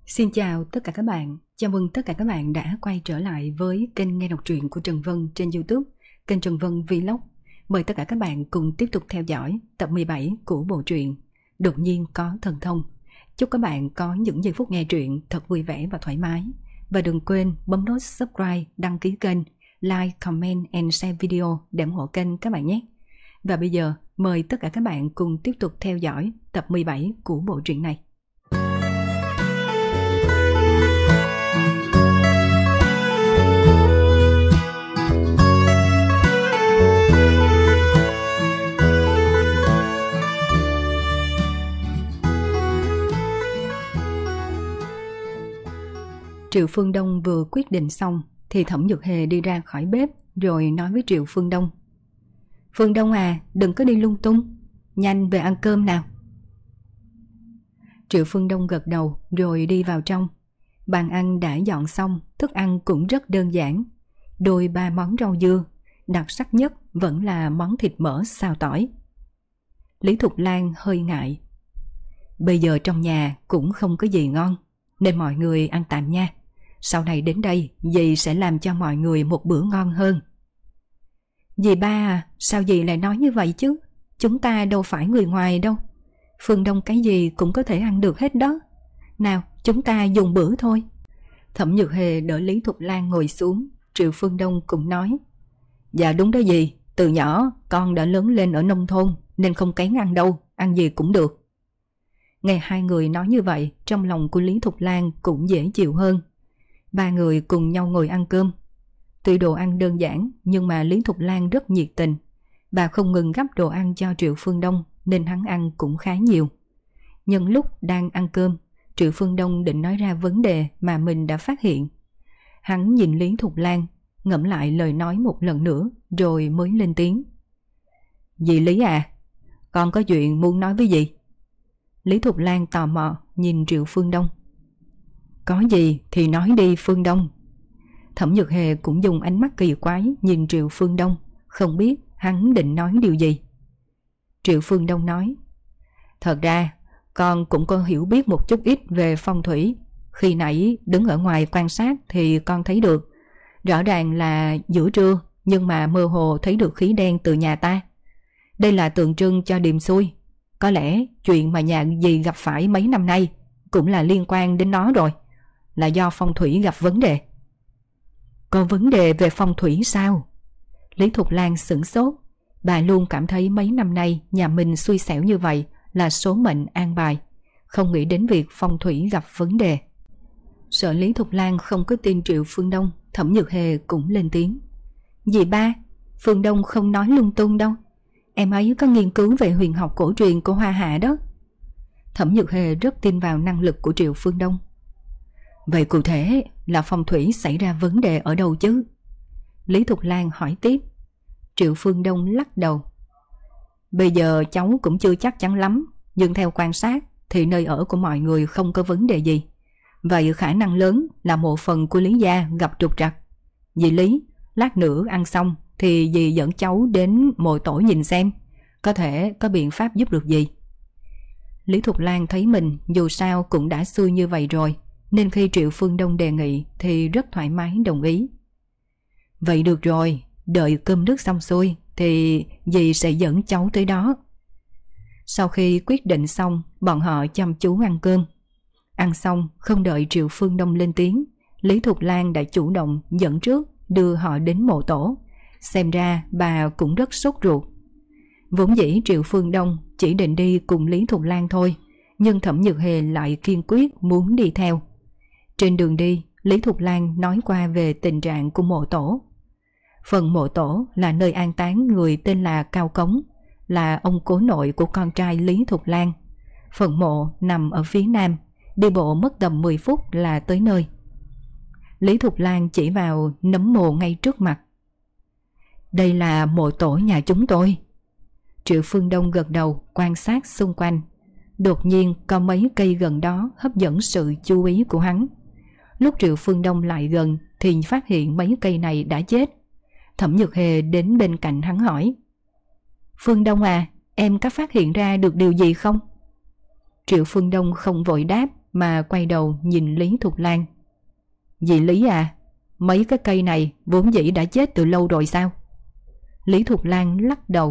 Xin chào tất cả các bạn, chào mừng tất cả các bạn đã quay trở lại với kênh nghe đọc truyện của Trần Vân trên YouTube, kênh Trần Vân Vlog. Mời tất cả các bạn cùng tiếp tục theo dõi tập 17 của bộ truyện Đột nhiên có thần thông. Chúc các bạn có những giây phút nghe truyện thật vui vẻ và thoải mái. Và đừng quên bấm nút subscribe, đăng ký kênh, like, comment and share video để ủng hộ kênh các bạn nhé. Và bây giờ mời tất cả các bạn cùng tiếp tục theo dõi tập 17 của bộ truyện này. Triệu Phương Đông vừa quyết định xong thì Thẩm Dược Hề đi ra khỏi bếp rồi nói với Triệu Phương Đông: Phương Đông à, đừng có đi lung tung, nhanh về ăn cơm nào. Triệu Phương Đông gật đầu rồi đi vào trong. Bàn ăn đã dọn xong, thức ăn cũng rất đơn giản. Đôi ba món rau dưa, đặc sắc nhất vẫn là món thịt mỡ xào tỏi. Lý Thục Lan hơi ngại: Bây giờ trong nhà cũng không có gì ngon, nên mọi người ăn tạm nha. Sau này đến đây, dì sẽ làm cho mọi người một bữa ngon hơn. Dì ba à, sao dì lại nói như vậy chứ? Chúng ta đâu phải người ngoài đâu. Phương Đông cái gì cũng có thể ăn được hết đó. Nào, chúng ta dùng bữa thôi. Thẩm Nhược Hề đỡ Lý Thục Lan ngồi xuống. Triệu Phương Đông cũng nói: Dạ đúng đó dì, từ nhỏ con đã lớn lên ở nông thôn nên không kén ăn đâu, ăn gì cũng được. Nghe hai người nói như vậy, trong lòng của Lý Thục Lan cũng dễ chịu hơn. Ba người cùng nhau ngồi ăn cơm. Tuy đồ ăn đơn giản nhưng mà Lý Thục Lan rất nhiệt tình. Bà không ngừng gắp đồ ăn cho Triệu Phương Đông nên hắn ăn cũng khá nhiều. Nhân lúc đang ăn cơm, Triệu Phương Đông định nói ra vấn đề mà mình đã phát hiện. Hắn nhìn Lý Thục Lan, ngẫm lại lời nói một lần nữa rồi mới lên tiếng: Dì Lý à, con có chuyện muốn nói với dì. Lý Thục Lan tò mò nhìn Triệu Phương Đông. Có gì thì nói đi Phương Đông. Thẩm Nhược Hề cũng dùng ánh mắt kỳ quái nhìn Triệu Phương Đông, không biết hắn định nói điều gì. Triệu Phương Đông nói: Thật ra con cũng có hiểu biết một chút ít về phong thủy. Khi nãy đứng ở ngoài quan sát thì con thấy được. Rõ ràng là giữa trưa nhưng mà mơ hồ thấy được khí đen từ nhà ta. Đây là tượng trưng cho điềm xui. Có lẽ chuyện mà nhà dì gặp phải mấy năm nay cũng là liên quan đến nó rồi. Là do phong thủy gặp vấn đề. Có vấn đề về phong thủy sao? Lý Thục Lan sửng sốt. Bà luôn cảm thấy mấy năm nay nhà mình xui xẻo như vậy là số mệnh an bài, không nghĩ đến việc phong thủy gặp vấn đề. Sợ Lý Thục Lan không có tin Triệu Phương Đông, Thẩm Nhược Hề cũng lên tiếng: Dì ba, Phương Đông không nói lung tung đâu. Em ấy có nghiên cứu về huyền học cổ truyền của Hoa Hạ đó. Thẩm Nhược Hề rất tin vào năng lực của Triệu Phương Đông. Vậy cụ thể là phong thủy xảy ra vấn đề ở đâu chứ? Lý Thục Lan hỏi tiếp. Triệu Phương Đông lắc đầu. Bây giờ cháu cũng chưa chắc chắn lắm, nhưng theo quan sát thì nơi ở của mọi người không có vấn đề gì. Vậy khả năng lớn là một phần của Lý gia gặp trục trặc. Dì Lý, lát nữa ăn xong thì dì dẫn cháu đến mộ tổ nhìn xem, có thể có biện pháp giúp được gì. Lý Thục Lan thấy mình dù sao cũng đã xui như vậy rồi, nên khi Triệu Phương Đông đề nghị thì rất thoải mái đồng ý. Vậy được rồi, đợi cơm nước xong xuôi thì dì sẽ dẫn cháu tới đó. Sau khi quyết định xong, bọn họ chăm chú ăn cơm. Ăn xong không đợi Triệu Phương Đông lên tiếng, Lý Thục Lan đã chủ động dẫn trước đưa họ đến mộ tổ. Xem ra bà cũng rất sốt ruột. Vốn dĩ Triệu Phương Đông chỉ định đi cùng Lý Thục Lan thôi, nhưng Thẩm Nhược Hề lại kiên quyết muốn đi theo. Trên đường đi, Lý Thục Lan nói qua về tình trạng của mộ tổ. Phần mộ tổ là nơi an táng người tên là Cao Cống, là ông cố nội của con trai Lý Thục Lan. Phần mộ nằm ở phía nam, đi bộ mất tầm 10 phút là tới nơi. Lý Thục Lan chỉ vào nấm mồ ngay trước mặt. Đây là mộ tổ nhà chúng tôi. Triệu Phương Đông gật đầu quan sát xung quanh. Đột nhiên có mấy cây gần đó hấp dẫn sự chú ý của hắn. Lúc Triệu Phương Đông lại gần thì phát hiện mấy cây này đã chết. Thẩm Nhược Hề đến bên cạnh hắn hỏi: Phương Đông à, em có phát hiện ra được điều gì không? Triệu Phương Đông không vội đáp mà quay đầu nhìn Lý Thục Lan. Dì Lý à, mấy cái cây này vốn dĩ đã chết từ lâu rồi sao? Lý Thục Lan lắc đầu.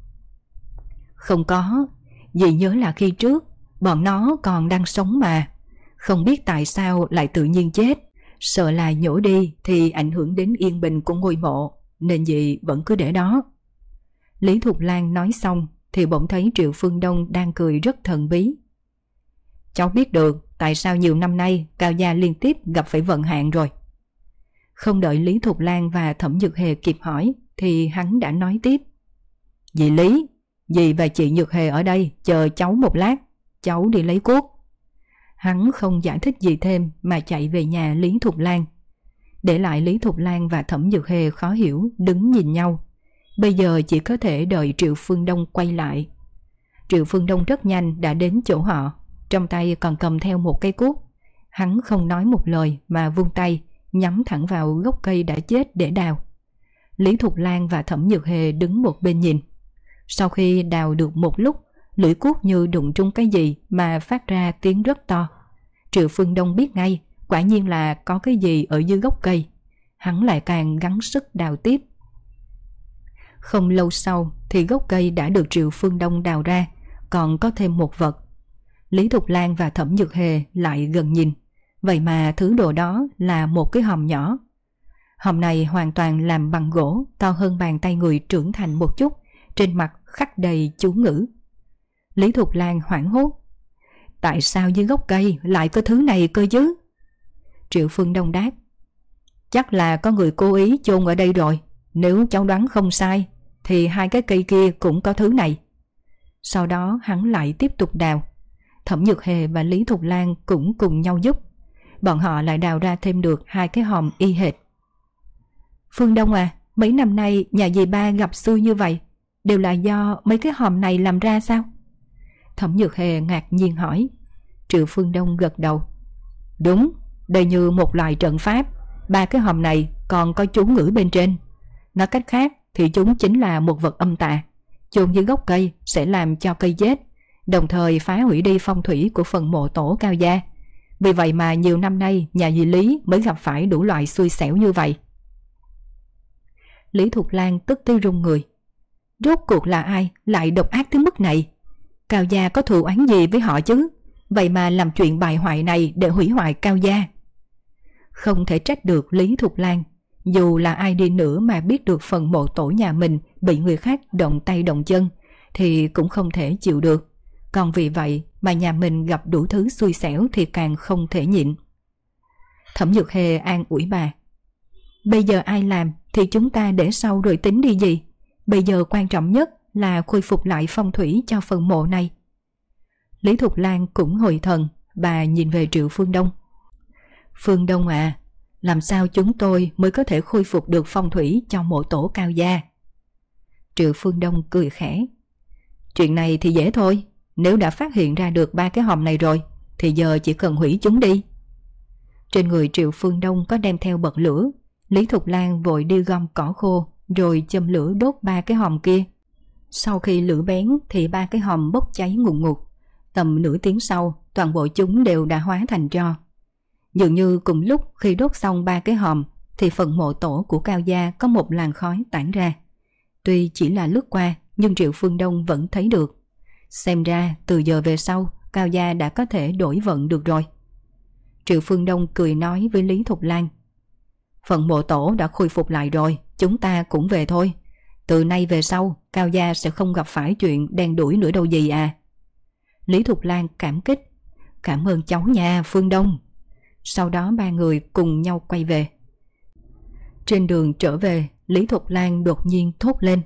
Không có, dì nhớ là khi trước bọn nó còn đang sống mà. Không biết tại sao lại tự nhiên chết. Sợ là nhổ đi thì ảnh hưởng đến yên bình của ngôi mộ, nên dì vẫn cứ để đó. Lý Thục Lan nói xong thì bỗng thấy Triệu Phương Đông đang cười rất thần bí. Cháu biết được tại sao nhiều năm nay Cao gia liên tiếp gặp phải vận hạn rồi. Không đợi Lý Thục Lan và Thẩm Nhược Hề kịp hỏi thì hắn đã nói tiếp. Dì Lý, dì và chị Nhược Hề ở đây chờ cháu một lát, cháu đi lấy cuốc. Hắn không giải thích gì thêm mà chạy về nhà Lý Thục Lan, để lại Lý Thục Lan và Thẩm Nhược Hề khó hiểu đứng nhìn nhau. Bây giờ chỉ có thể đợi Triệu Phương Đông quay lại. Triệu Phương Đông rất nhanh đã đến chỗ họ, trong tay còn cầm theo một cây cuốc. Hắn không nói một lời mà vung tay nhắm thẳng vào gốc cây đã chết để đào. Lý Thục Lan và Thẩm Nhược Hề đứng một bên nhìn. Sau khi đào được một lúc, lưỡi cuốc như đụng trúng cái gì mà phát ra tiếng rất to. Triệu Phương Đông biết ngay, quả nhiên là có cái gì ở dưới gốc cây. Hắn lại càng gắng sức đào tiếp. Không lâu sau thì gốc cây đã được Triệu Phương Đông đào ra, còn có thêm một vật. Lý Thục Lan và Thẩm Nhược Hề lại gần nhìn, vậy mà thứ đồ đó là một cái hòm nhỏ. Hòm này hoàn toàn làm bằng gỗ, to hơn bàn tay người trưởng thành một chút, trên mặt khắc đầy chú ngữ. Lý Thục Lan hoảng hốt. Tại sao dưới gốc cây lại có thứ này cơ chứ? Triệu Phương Đông đáp. Chắc là có người cố ý chôn ở đây rồi. Nếu cháu đoán không sai thì hai cái cây kia cũng có thứ này. Sau đó hắn lại tiếp tục đào. Thẩm Nhược Hề và Lý Thục Lan cũng cùng nhau giúp. Bọn họ lại đào ra thêm được hai cái hòm y hệt. Phương Đông à, mấy năm nay nhà dì ba gặp xui như vậy, đều là do mấy cái hòm này làm ra sao? Thẩm Nhược Hề ngạc nhiên hỏi. Triệu Phương Đông gật đầu. Đúng, đây như một loại trận pháp. Ba cái hòm này còn có chú ngữ bên trên. Nói cách khác thì chúng chính là một vật âm tà. Chôn dưới gốc cây sẽ làm cho cây chết, đồng thời phá hủy đi phong thủy của phần mộ tổ Cao gia. Vì vậy mà nhiều năm nay nhà dì Lý mới gặp phải đủ loại xui xẻo như vậy. Lý Thục Lan tức tới run người. Rốt cuộc là ai lại độc ác tới mức này? Cao gia có thù oán gì với họ chứ? Vậy mà làm chuyện bại hoại này để hủy hoại Cao gia. Không thể trách được Lý Thục Lan. Dù là ai đi nữa mà biết được phần mộ tổ nhà mình bị người khác động tay động chân thì cũng không thể chịu được. Còn vì vậy mà nhà mình gặp đủ thứ xui xẻo thì càng không thể nhịn. Thẩm Nhược Hề an ủi bà. Bây giờ ai làm thì chúng ta để sau rồi tính đi gì. Bây giờ quan trọng nhất là khôi phục lại phong thủy cho phần mộ này. Lý Thục Lan cũng hồi thần, bà nhìn về Triệu Phương Đông. Phương Đông à, làm sao chúng tôi mới có thể khôi phục được phong thủy cho mộ tổ Cao gia? Triệu Phương Đông cười khẽ. Chuyện này thì dễ thôi, nếu đã phát hiện ra được ba cái hòm này rồi thì giờ chỉ cần hủy chúng đi. Trên người Triệu Phương Đông có đem theo bật lửa. Lý Thục Lan vội đi gom cỏ khô rồi châm lửa đốt ba cái hòm kia. Sau khi lửa bén thì ba cái hòm bốc cháy ngùn ngụt. Tầm nửa tiếng sau, toàn bộ chúng đều đã hóa thành tro. Dường như cùng lúc khi đốt xong ba cái hòm thì phần mộ tổ của Cao gia có một làn khói tản ra. Tuy chỉ là lướt qua nhưng Triệu Phương Đông vẫn thấy được. Xem ra từ giờ về sau Cao gia đã có thể đổi vận được rồi. Triệu Phương Đông cười nói với Lý Thục Lan. Phần mộ tổ đã khôi phục lại rồi, chúng ta cũng về thôi. Từ nay về sau Cao gia sẽ không gặp phải chuyện đen đủi nữa đâu gì à. Lý Thục Lan cảm kích. Cảm ơn cháu nha Phương Đông. Sau đó ba người cùng nhau quay về. Trên đường trở về, Lý Thục Lan đột nhiên thốt lên.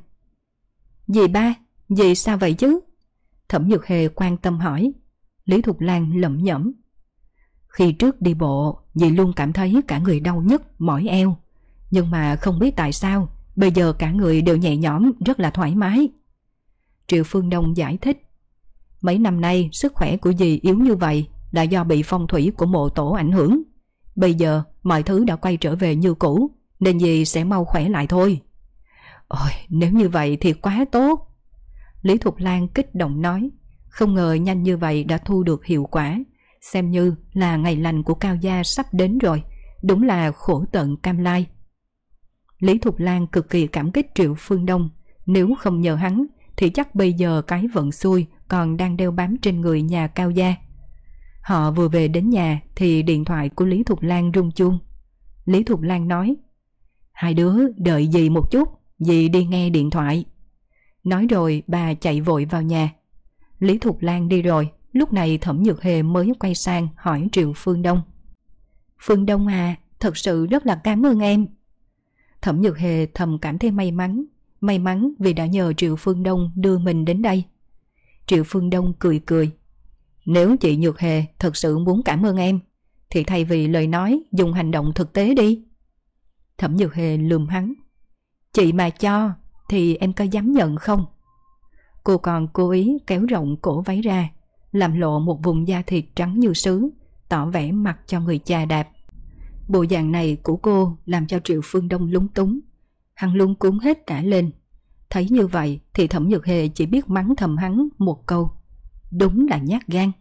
Dì ba, dì sao vậy chứ? Thẩm Nhược Hề quan tâm hỏi. Lý Thục Lan lẩm nhẩm. Khi trước đi bộ, dì luôn cảm thấy cả người đau nhức, mỏi eo. Nhưng mà không biết tại sao, bây giờ cả người đều nhẹ nhõm, rất là thoải mái. Triệu Phương Đông giải thích. Mấy năm nay sức khỏe của dì yếu như vậy là do bị phong thủy của mộ tổ ảnh hưởng. Bây giờ mọi thứ đã quay trở về như cũ, nên dì sẽ mau khỏe lại thôi. Ôi, nếu như vậy thì quá tốt. Lý Thục Lan kích động nói. Không ngờ nhanh như vậy đã thu được hiệu quả. xem như là ngày lành của Cao gia sắp đến rồi, đúng là khổ tận cam lai. Lý Thục Lan cực kỳ cảm kích Triệu Phương Đông, nếu không nhờ hắn thì chắc bây giờ cái vận xui còn đang đeo bám trên người nhà Cao gia. Họ vừa về đến nhà thì điện thoại của Lý Thục Lan rung chuông. Lý Thục Lan nói: "Hai đứa đợi dì một chút, dì đi nghe điện thoại." Nói rồi bà chạy vội vào nhà. Lý Thục Lan đi rồi, lúc này Thẩm Nhược Hề mới quay sang hỏi Triệu Phương Đông: "Phương Đông à, thật sự rất là cảm ơn em." Thẩm Nhược Hề thầm cảm thấy may mắn vì đã nhờ Triệu Phương Đông đưa mình đến đây. Triệu Phương Đông cười cười: "Nếu chị Nhược Hề thật sự muốn cảm ơn em thì thay vì lời nói dùng hành động thực tế đi." Thẩm Nhược Hề lườm hắn: "Chị mà cho thì em có dám nhận không?" Cô còn cố ý kéo rộng cổ váy ra, làm lộ một vùng da thịt trắng như sứ, tỏ vẻ mặc cho người chà đạp. Bộ dạng này của cô làm cho Triệu Phương Đông lúng túng. Hắn luống cuống hết cả lên. Thấy như vậy thì Thẩm Nhược Hề chỉ biết mắng thầm hắn một câu: "Đúng là nhát gan."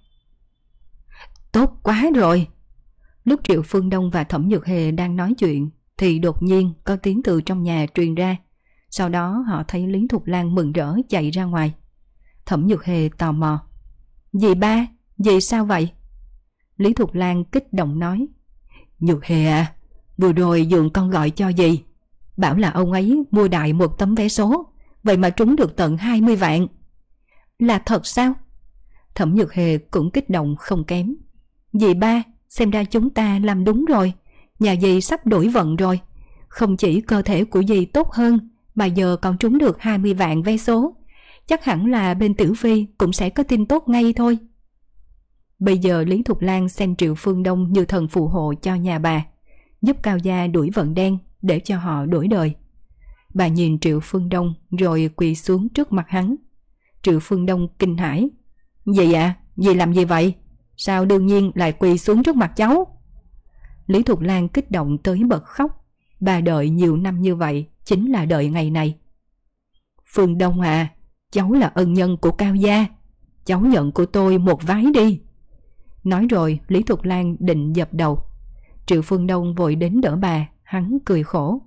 Tốt quá rồi. Lúc Triệu Phương Đông và Thẩm Nhược Hề đang nói chuyện thì đột nhiên có tiếng từ trong nhà truyền ra. Sau đó họ thấy Lý Thục Lan mừng rỡ chạy ra ngoài. Thẩm Nhược Hề tò mò: "Dì ba, dì sao vậy?" Lý Thục Lan kích động nói: "Nhược Hề à, vừa rồi Dượng con gọi cho dì, bảo là ông ấy mua đại một tấm vé số, vậy mà trúng được tận 20 vạn. Là thật sao?" Thẩm Nhược Hề cũng kích động không kém: "Dì ba, xem ra chúng ta làm đúng rồi, nhà dì sắp đổi vận rồi. Không chỉ cơ thể của dì tốt hơn mà giờ còn trúng được 20 vạn vé số, chắc hẳn là bên Tiểu Phi cũng sẽ có tin tốt ngay thôi." Bây giờ Lý Thục Lan xem Triệu Phương Đông như thần phù hộ cho nhà bà, giúp Cao gia đuổi vận đen để cho họ đổi đời. Bà nhìn Triệu Phương Đông rồi quỳ xuống trước mặt hắn. Triệu Phương Đông kinh hãi: "Dì ạ, dì làm gì vậy? Sao đương nhiên lại quỳ xuống trước mặt cháu?" Lý Thục Lan kích động tới bật khóc. Bà đợi nhiều năm như vậy chính là đợi ngày này. "Phương Đông à, cháu là ân nhân của Cao gia, cháu nhận của tôi một vái đi." Nói rồi Lý Thục Lan định dập đầu. Triệu Phương Đông vội đến đỡ bà. Hắn cười khổ: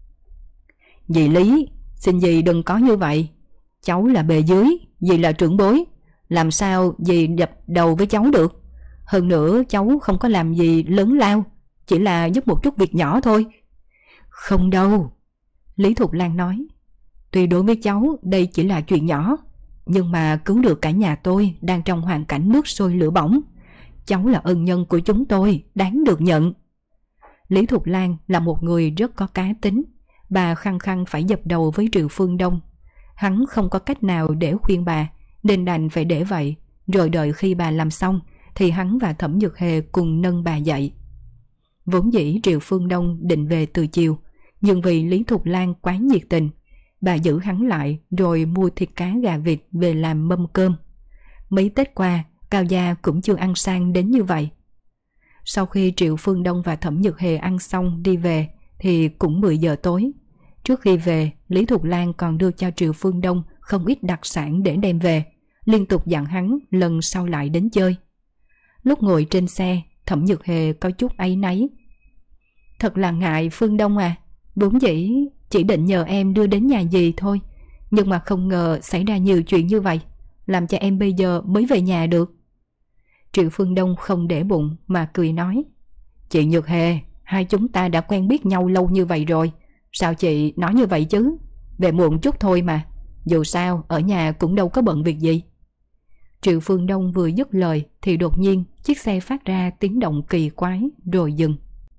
"Dì Lý, xin dì đừng có như vậy. Cháu là bề dưới, dì là trưởng bối, làm sao dì dập đầu với cháu được? Hơn nữa cháu không có làm gì lớn lao, chỉ là giúp một chút việc nhỏ thôi." "Không đâu," Lý Thục Lan nói, "tuy đối với cháu đây chỉ là chuyện nhỏ, nhưng mà cứu được cả nhà tôi đang trong hoàn cảnh nước sôi lửa bỏng. Cháu là ân nhân của chúng tôi, đáng được nhận." Lý Thục Lan là một người rất có cá tính. Bà khăng khăng phải dập đầu với Triệu Phương Đông. Hắn không có cách nào để khuyên bà, nên đành phải để vậy. Rồi đợi khi bà làm xong thì hắn và Thẩm Nhược Hề cùng nâng bà dậy. Vốn dĩ Triệu Phương Đông định về từ chiều, nhưng vì Lý Thục Lan quá nhiệt tình, bà giữ hắn lại rồi mua thịt cá gà vịt về làm mâm cơm. Mấy Tết qua Cao gia cũng chưa ăn sang đến như vậy. Sau khi Triệu Phương Đông và Thẩm Nhược Hề ăn xong đi về thì cũng 10 giờ tối. Trước khi về, Lý Thục Lan còn đưa cho Triệu Phương Đông không ít đặc sản để đem về, liên tục dặn hắn lần sau lại đến chơi. Lúc ngồi trên xe, Thẩm Nhược Hề có chút áy náy: "Thật là ngại Phương Đông à, vốn dĩ chỉ định nhờ em đưa đến nhà dì thôi, nhưng mà không ngờ xảy ra nhiều chuyện như vậy, làm cho em bây giờ mới về nhà được." Triệu Phương Đông không để bụng mà cười nói: "Chị Nhược Hề, hai chúng ta đã quen biết nhau lâu như vậy rồi, sao chị nói như vậy chứ? Về muộn chút thôi mà, dù sao ở nhà cũng đâu có bận việc gì." Triệu Phương Đông vừa dứt lời thì đột nhiên chiếc xe phát ra tiếng động kỳ quái rồi dừng.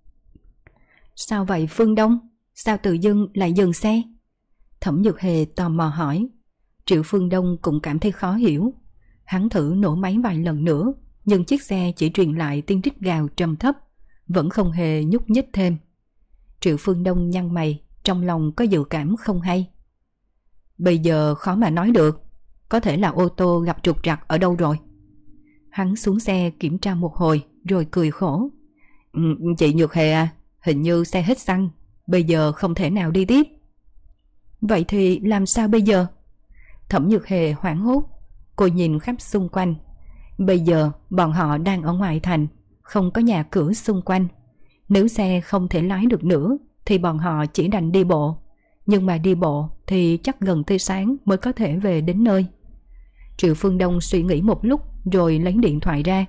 "Sao vậy Phương Đông? Sao tự dưng lại dừng xe?" Thẩm Nhược Hề tò mò hỏi. Triệu Phương Đông cũng cảm thấy khó hiểu. Hắn thử nổ máy vài lần nữa, nhưng chiếc xe chỉ truyền lại tiếng rít gào trầm thấp, vẫn không hề nhúc nhích thêm. Triệu Phương Đông nhăn mày, trong lòng có dự cảm không hay. Bây giờ khó mà nói được, có thể là ô tô gặp trục trặc ở đâu rồi. Hắn xuống xe kiểm tra một hồi rồi cười khổ: Chị Nhược Hề à, hình như xe hết xăng, bây giờ không thể nào đi tiếp." "Vậy thì làm sao bây giờ?" Thẩm Nhược Hề hoảng hốt. Cô nhìn khắp xung quanh. Bây giờ bọn họ đang ở ngoại thành, không có nhà cửa xung quanh. Nếu xe không thể lái được nữa thì bọn họ chỉ đành đi bộ. Nhưng mà đi bộ thì chắc gần tới sáng mới có thể về đến nơi. Triệu Phương Đông suy nghĩ một lúc rồi lấy điện thoại ra.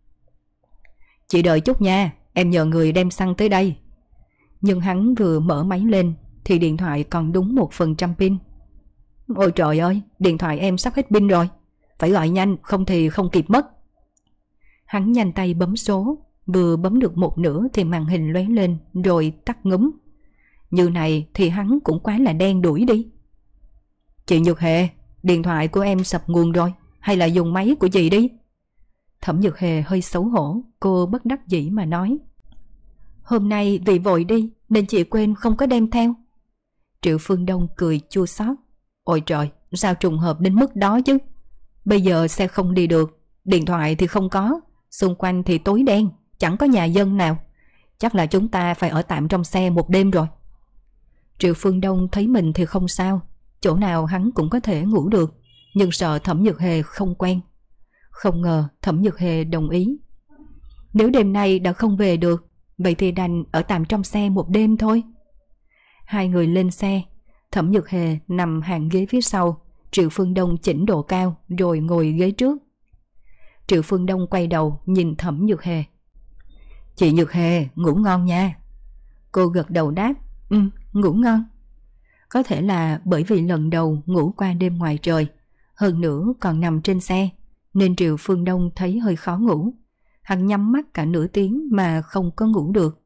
Chị đợi chút nha, em nhờ người đem xăng tới đây. Nhưng hắn vừa mở máy lên thì điện thoại còn đúng 1% pin. Ôi trời ơi, điện thoại em sắp hết pin rồi. Phải gọi nhanh, không thì không kịp mất. Hắn nhanh tay bấm số, vừa bấm được một nửa thì màn hình lóe lên rồi tắt ngúm. Như này thì hắn cũng quá là đen đuổi đi. Chị Nhược Hề, điện thoại của em sập nguồn rồi, hay là dùng máy của chị đi? Thẩm Nhược Hề hơi xấu hổ, cô bất đắc dĩ mà nói. Hôm nay vì vội đi nên chị quên không có đem theo. Triệu Phương Đông cười chua xót. Ôi trời, sao trùng hợp đến mức đó chứ? Bây giờ xe không đi được, điện thoại thì không có, xung quanh thì tối đen, chẳng có nhà dân nào. Chắc là chúng ta phải ở tạm trong xe một đêm rồi. Triệu Phương Đông thấy mình thì không sao, chỗ nào hắn cũng có thể ngủ được, nhưng sợ Thẩm Nhược Hề không quen. Không ngờ Thẩm Nhược Hề đồng ý. Nếu đêm nay đã không về được, vậy thì đành ở tạm trong xe một đêm thôi. Hai người lên xe, Thẩm Nhược Hề nằm hàng ghế phía sau, Triệu Phương Đông chỉnh độ cao rồi ngồi ghế trước. Triệu Phương Đông quay đầu nhìn Thẩm Nhược Hề. Chị Nhược Hề, ngủ ngon nha. Cô gật đầu đáp, ngủ ngon. Có thể là bởi vì lần đầu ngủ qua đêm ngoài trời, hơn nữa còn nằm trên xe, nên Triệu Phương Đông thấy hơi khó ngủ. Hắn nhắm mắt cả nửa tiếng mà không có ngủ được.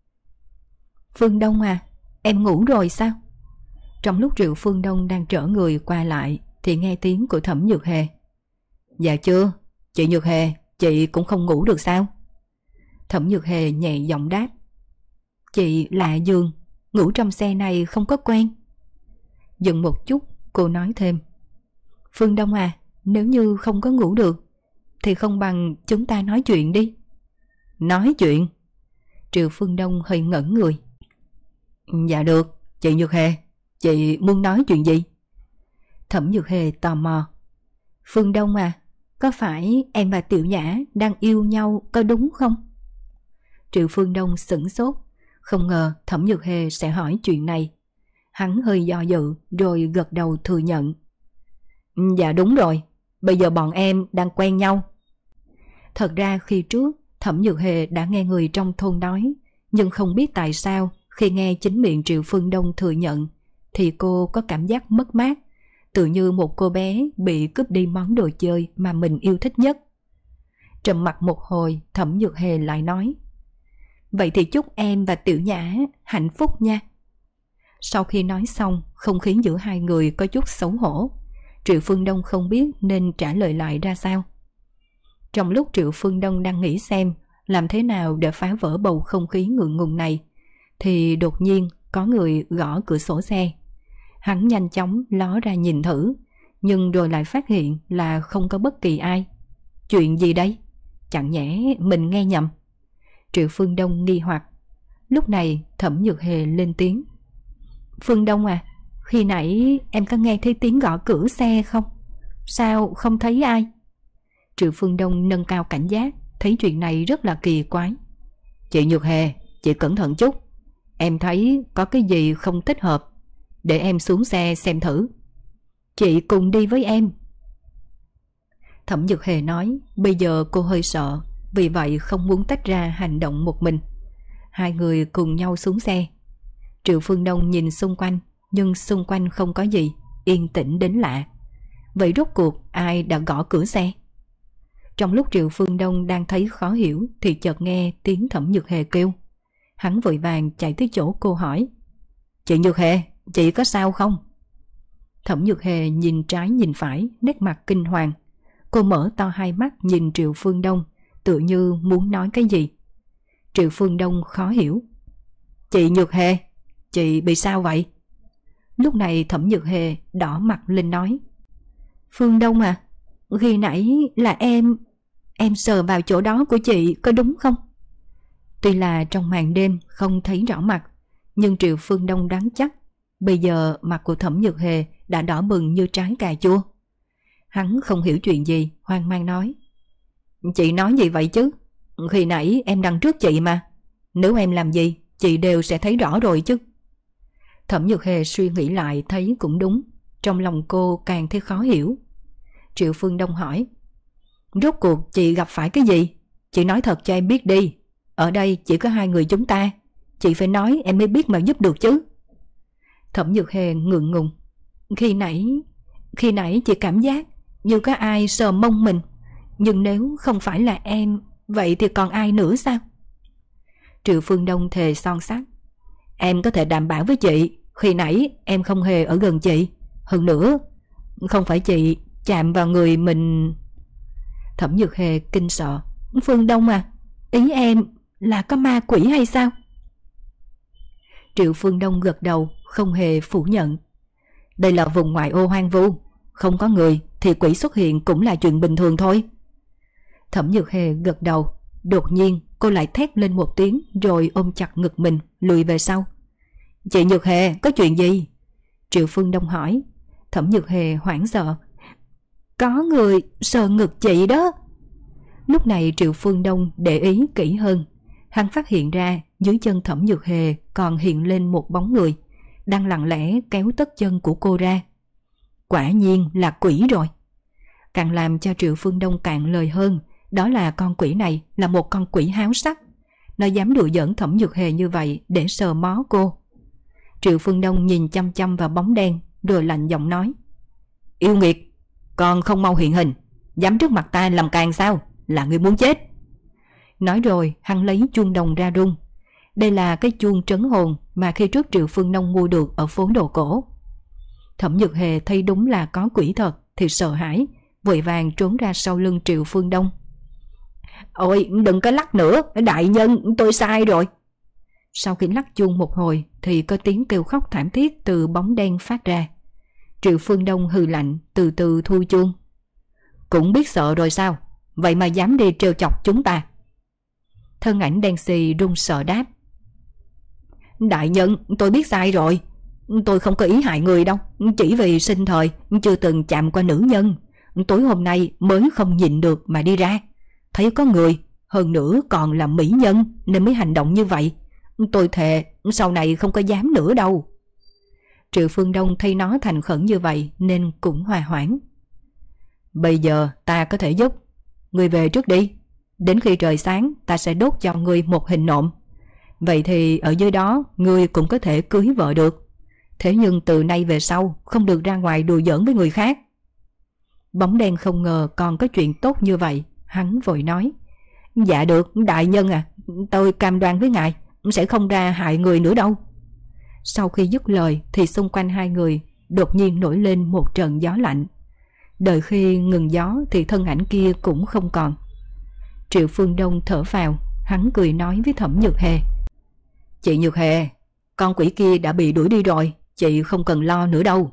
Phương Đông à, em ngủ rồi sao? Trong lúc Triệu Phương Đông đang trở người qua lại thì nghe tiếng của Thẩm Nhược Hề. Dạ chưa, chị Nhược Hề, chị cũng không ngủ được sao? Thẩm Nhược Hề nhẹ giọng đáp. Chị lạ giường, ngủ trong xe này không có quen. Dừng một chút, cô nói thêm. Phương Đông à, nếu như không có ngủ được thì không bằng chúng ta nói chuyện đi. Nói chuyện? Triệu Phương Đông hơi ngẩn người. Dạ được, chị Nhược Hề, chị muốn nói chuyện gì? Thẩm Nhược Hề tò mò. Phương Đông à, có phải em và Tiểu Nhã đang yêu nhau có đúng không? Triệu Phương Đông sửng sốt, không ngờ Thẩm Nhược Hề sẽ hỏi chuyện này. Hắn hơi do dự rồi gật đầu thừa nhận. Dạ đúng rồi, bây giờ bọn em đang quen nhau. Thật ra khi trước Thẩm Nhược Hề đã nghe người trong thôn nói, nhưng không biết tại sao khi nghe chính miệng Triệu Phương Đông thừa nhận thì cô có cảm giác mất mát, tự như một cô bé bị cướp đi món đồ chơi mà mình yêu thích nhất. Trầm mặc một hồi, Thẩm Nhược Hề lại nói. Vậy thì chúc em và Tiểu Nhã hạnh phúc nha. Sau khi nói xong, không khí giữa hai người có chút xấu hổ. Triệu Phương Đông không biết nên trả lời lại ra sao. Trong lúc Triệu Phương Đông đang nghĩ xem làm thế nào để phá vỡ bầu không khí ngượng ngùng này, thì đột nhiên có người gõ cửa sổ xe. Hắn nhanh chóng ló ra nhìn thử, nhưng rồi lại phát hiện là không có bất kỳ ai. Chuyện gì đây? Chẳng nhẽ mình nghe nhầm? Triệu Phương Đông nghi hoặc. Lúc này Thẩm Nhược Hề lên tiếng. Phương Đông à, khi nãy em có nghe thấy tiếng gõ cửa xe không? Sao không thấy ai? Triệu Phương Đông nâng cao cảnh giác, thấy chuyện này rất là kỳ quái. Chị Nhược Hề, chị cẩn thận chút. Em thấy có cái gì không thích hợp, để em xuống xe xem thử. Chị cùng đi với em. Thẩm Nhược Hề nói bây giờ cô hơi sợ, vì vậy không muốn tách ra hành động một mình. Hai người cùng nhau xuống xe. Triệu Phương Đông nhìn xung quanh, nhưng xung quanh không có gì, yên tĩnh đến lạ. Vậy rốt cuộc ai đã gõ cửa xe? Trong lúc Triệu Phương Đông đang thấy khó hiểu thì chợt nghe tiếng Thẩm Nhược Hề kêu. Hắn vội vàng chạy tới chỗ cô hỏi. Chị Nhược Hề, chị có sao không? Thẩm Nhược Hề nhìn trái nhìn phải, nét mặt kinh hoàng. Cô mở to hai mắt nhìn Triệu Phương Đông, tựa như muốn nói cái gì. Triệu Phương Đông khó hiểu. Chị Nhược Hề, chị bị sao vậy? Lúc này Thẩm Nhược Hề đỏ mặt lên nói. Phương Đông à, khi nãy là em sờ vào chỗ đó của chị có đúng không? Tuy là trong màn đêm không thấy rõ mặt, nhưng Triệu Phương Đông đoán chắc bây giờ mặt của Thẩm Nhược Hề đã đỏ bừng như trái cà chua. Hắn không hiểu chuyện gì, hoang mang nói. Chị nói gì vậy chứ? Khi nãy em đằng trước chị mà. Nếu em làm gì, chị đều sẽ thấy rõ rồi chứ. Thẩm Nhược Hề suy nghĩ lại thấy cũng đúng. Trong lòng cô càng thấy khó hiểu. Triệu Phương Đông hỏi: rốt cuộc chị gặp phải cái gì? Chị nói thật cho em biết đi. Ở đây chỉ có hai người chúng ta. Chị phải nói em mới biết mà giúp được chứ. Thẩm Nhược Hề ngượng ngùng. Khi nãy chị cảm giác như có ai sờ mông mình. Nhưng nếu không phải là em, vậy thì còn ai nữa sao? Triệu Phương Đông thề son sắt: em có thể đảm bảo với chị, khi nãy em không hề ở gần chị. Hơn nữa, không phải chị chạm vào người mình. Thẩm Nhược Hề kinh sợ: Phương Đông à, ý em là có ma quỷ hay sao? Triệu Phương Đông gật đầu, không hề phủ nhận. Đây là vùng ngoại ô hoang vu, không có người thì quỷ xuất hiện cũng là chuyện bình thường thôi. Thẩm Nhược Hề gật đầu. Đột nhiên cô lại thét lên một tiếng rồi ôm chặt ngực mình lùi về sau. Chị Nhược Hề, có chuyện gì? Triệu Phương Đông hỏi. Thẩm Nhược Hề hoảng sợ: có người sờ ngực chị đó. Lúc này Triệu Phương Đông để ý kỹ hơn. Hắn phát hiện ra dưới chân Thẩm Nhược Hề còn hiện lên một bóng người đang lặng lẽ kéo tất chân của cô ra. Quả nhiên là quỷ rồi. Càng làm cho Triệu Phương Đông cạn lời hơn, đó là con quỷ này là một con quỷ háo sắc. Nó dám đùa giỡn Thẩm Nhược Hề như vậy để sờ mó cô. Triệu Phương Đông nhìn chăm chăm vào bóng đen rồi lạnh giọng nói: yêu nghiệt, còn không mau hiện hình, dám trước mặt ta làm càn sao? Là người muốn chết. Nói rồi hắn lấy chuông đồng ra rung. Đây là cái chuông trấn hồn mà khi trước Triệu Phương Đông mua được ở phố đồ cổ. Thẩm Nhược Hề thấy đúng là có quỷ thật thì sợ hãi, vội vàng trốn ra sau lưng Triệu Phương Đông. Ôi đừng có lắc nữa, đại nhân, tôi sai rồi. Sau khi lắc chuông một hồi thì có tiếng kêu khóc thảm thiết từ bóng đen phát ra. Triệu Phương Đông hừ lạnh, từ từ thu chuông. Cũng biết sợ rồi sao? Vậy mà dám đi trêu chọc chúng ta. Thân ảnh đen xì run sợ đáp: đại nhân, tôi biết sai rồi. Tôi không có ý hại người đâu. Chỉ vì sinh thời chưa từng chạm qua nữ nhân, tối hôm nay mới không nhịn được mà đi ra. Thấy có người, hơn nữa còn là mỹ nhân nên mới hành động như vậy. Tôi thề sau này không có dám nữa đâu. Triệu Phương Đông thấy nó thành khẩn như vậy nên cũng hòa hoãn. Bây giờ ta có thể giúp. Ngươi về trước đi. Đến khi trời sáng ta sẽ đốt cho ngươi một hình nộm. Vậy thì ở dưới đó ngươi cũng có thể cưới vợ được. Thế nhưng từ nay về sau không được ra ngoài đùa giỡn với người khác. Bóng đen không ngờ còn có chuyện tốt như vậy. Hắn vội nói: dạ được, đại nhân à, tôi cam đoan với ngài sẽ không ra hại người nữa đâu. Sau khi dứt lời thì xung quanh hai người đột nhiên nổi lên một trận gió lạnh. Đợi khi ngừng gió thì thân ảnh kia cũng không còn. Triệu Phương Đông thở vào, hắn cười nói với Thẩm Nhược Hề: chị Nhược Hề, con quỷ kia đã bị đuổi đi rồi, chị không cần lo nữa đâu.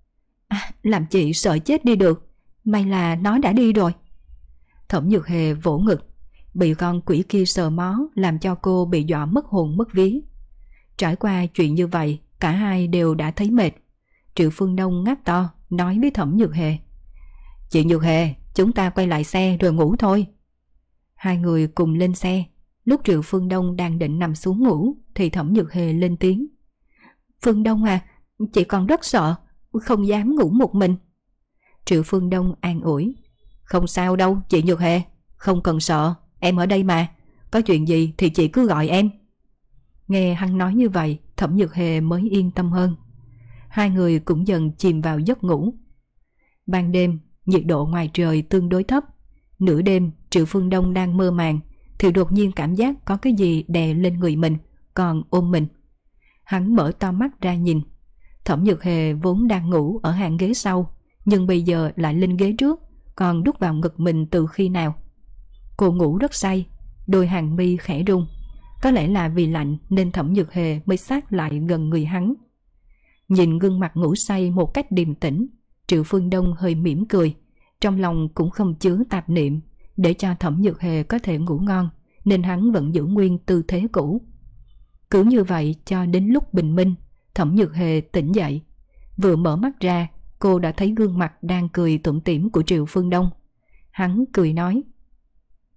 Làm chị sợ chết đi được. May là nó đã đi rồi. Thẩm Nhược Hề vỗ ngực. Bị con quỷ kia sờ mó làm cho cô bị dọa mất hồn mất vía. Trải qua chuyện như vậy, cả hai đều đã thấy mệt. Triệu Phương Đông ngáp to nói với Thẩm Nhược Hề: chị Nhược Hề, chúng ta quay lại xe rồi ngủ thôi. Hai người cùng lên xe. Lúc Triệu Phương Đông đang định nằm xuống ngủ thì Thẩm Nhược Hề lên tiếng: Phương Đông à, chị còn rất sợ, không dám ngủ một mình. Triệu Phương Đông an ủi: không sao đâu chị Nhược Hề, không cần sợ, em ở đây mà, có chuyện gì thì chị cứ gọi em. Nghe hắn nói như vậy, Thẩm Nhược Hề mới yên tâm hơn. Hai người cũng dần chìm vào giấc ngủ. Ban đêm, nhiệt độ ngoài trời tương đối thấp. Nửa đêm, Triệu Phương Đông đang mơ màng thì đột nhiên cảm giác có cái gì đè lên người mình, còn ôm mình. Hắn mở to mắt ra nhìn. Thẩm Nhược Hề vốn đang ngủ ở hàng ghế sau, nhưng bây giờ lại lên ghế trước, còn đút vào ngực mình từ khi nào. Cô ngủ rất say, đôi hàng mi khẽ rung. Có lẽ là vì lạnh nên Thẩm Nhược Hề mới sát lại gần người hắn. Nhìn gương mặt ngủ say một cách điềm tĩnh, Triệu Phương Đông hơi mỉm cười. Trong lòng cũng không chứa tạp niệm. Để cho Thẩm Nhược Hề có thể ngủ ngon nên hắn vẫn giữ nguyên tư thế cũ. Cứ như vậy cho đến lúc bình minh, Thẩm Nhược Hề tỉnh dậy. Vừa mở mắt ra, cô đã thấy gương mặt đang cười tủm tỉm của Triệu Phương Đông. Hắn cười nói: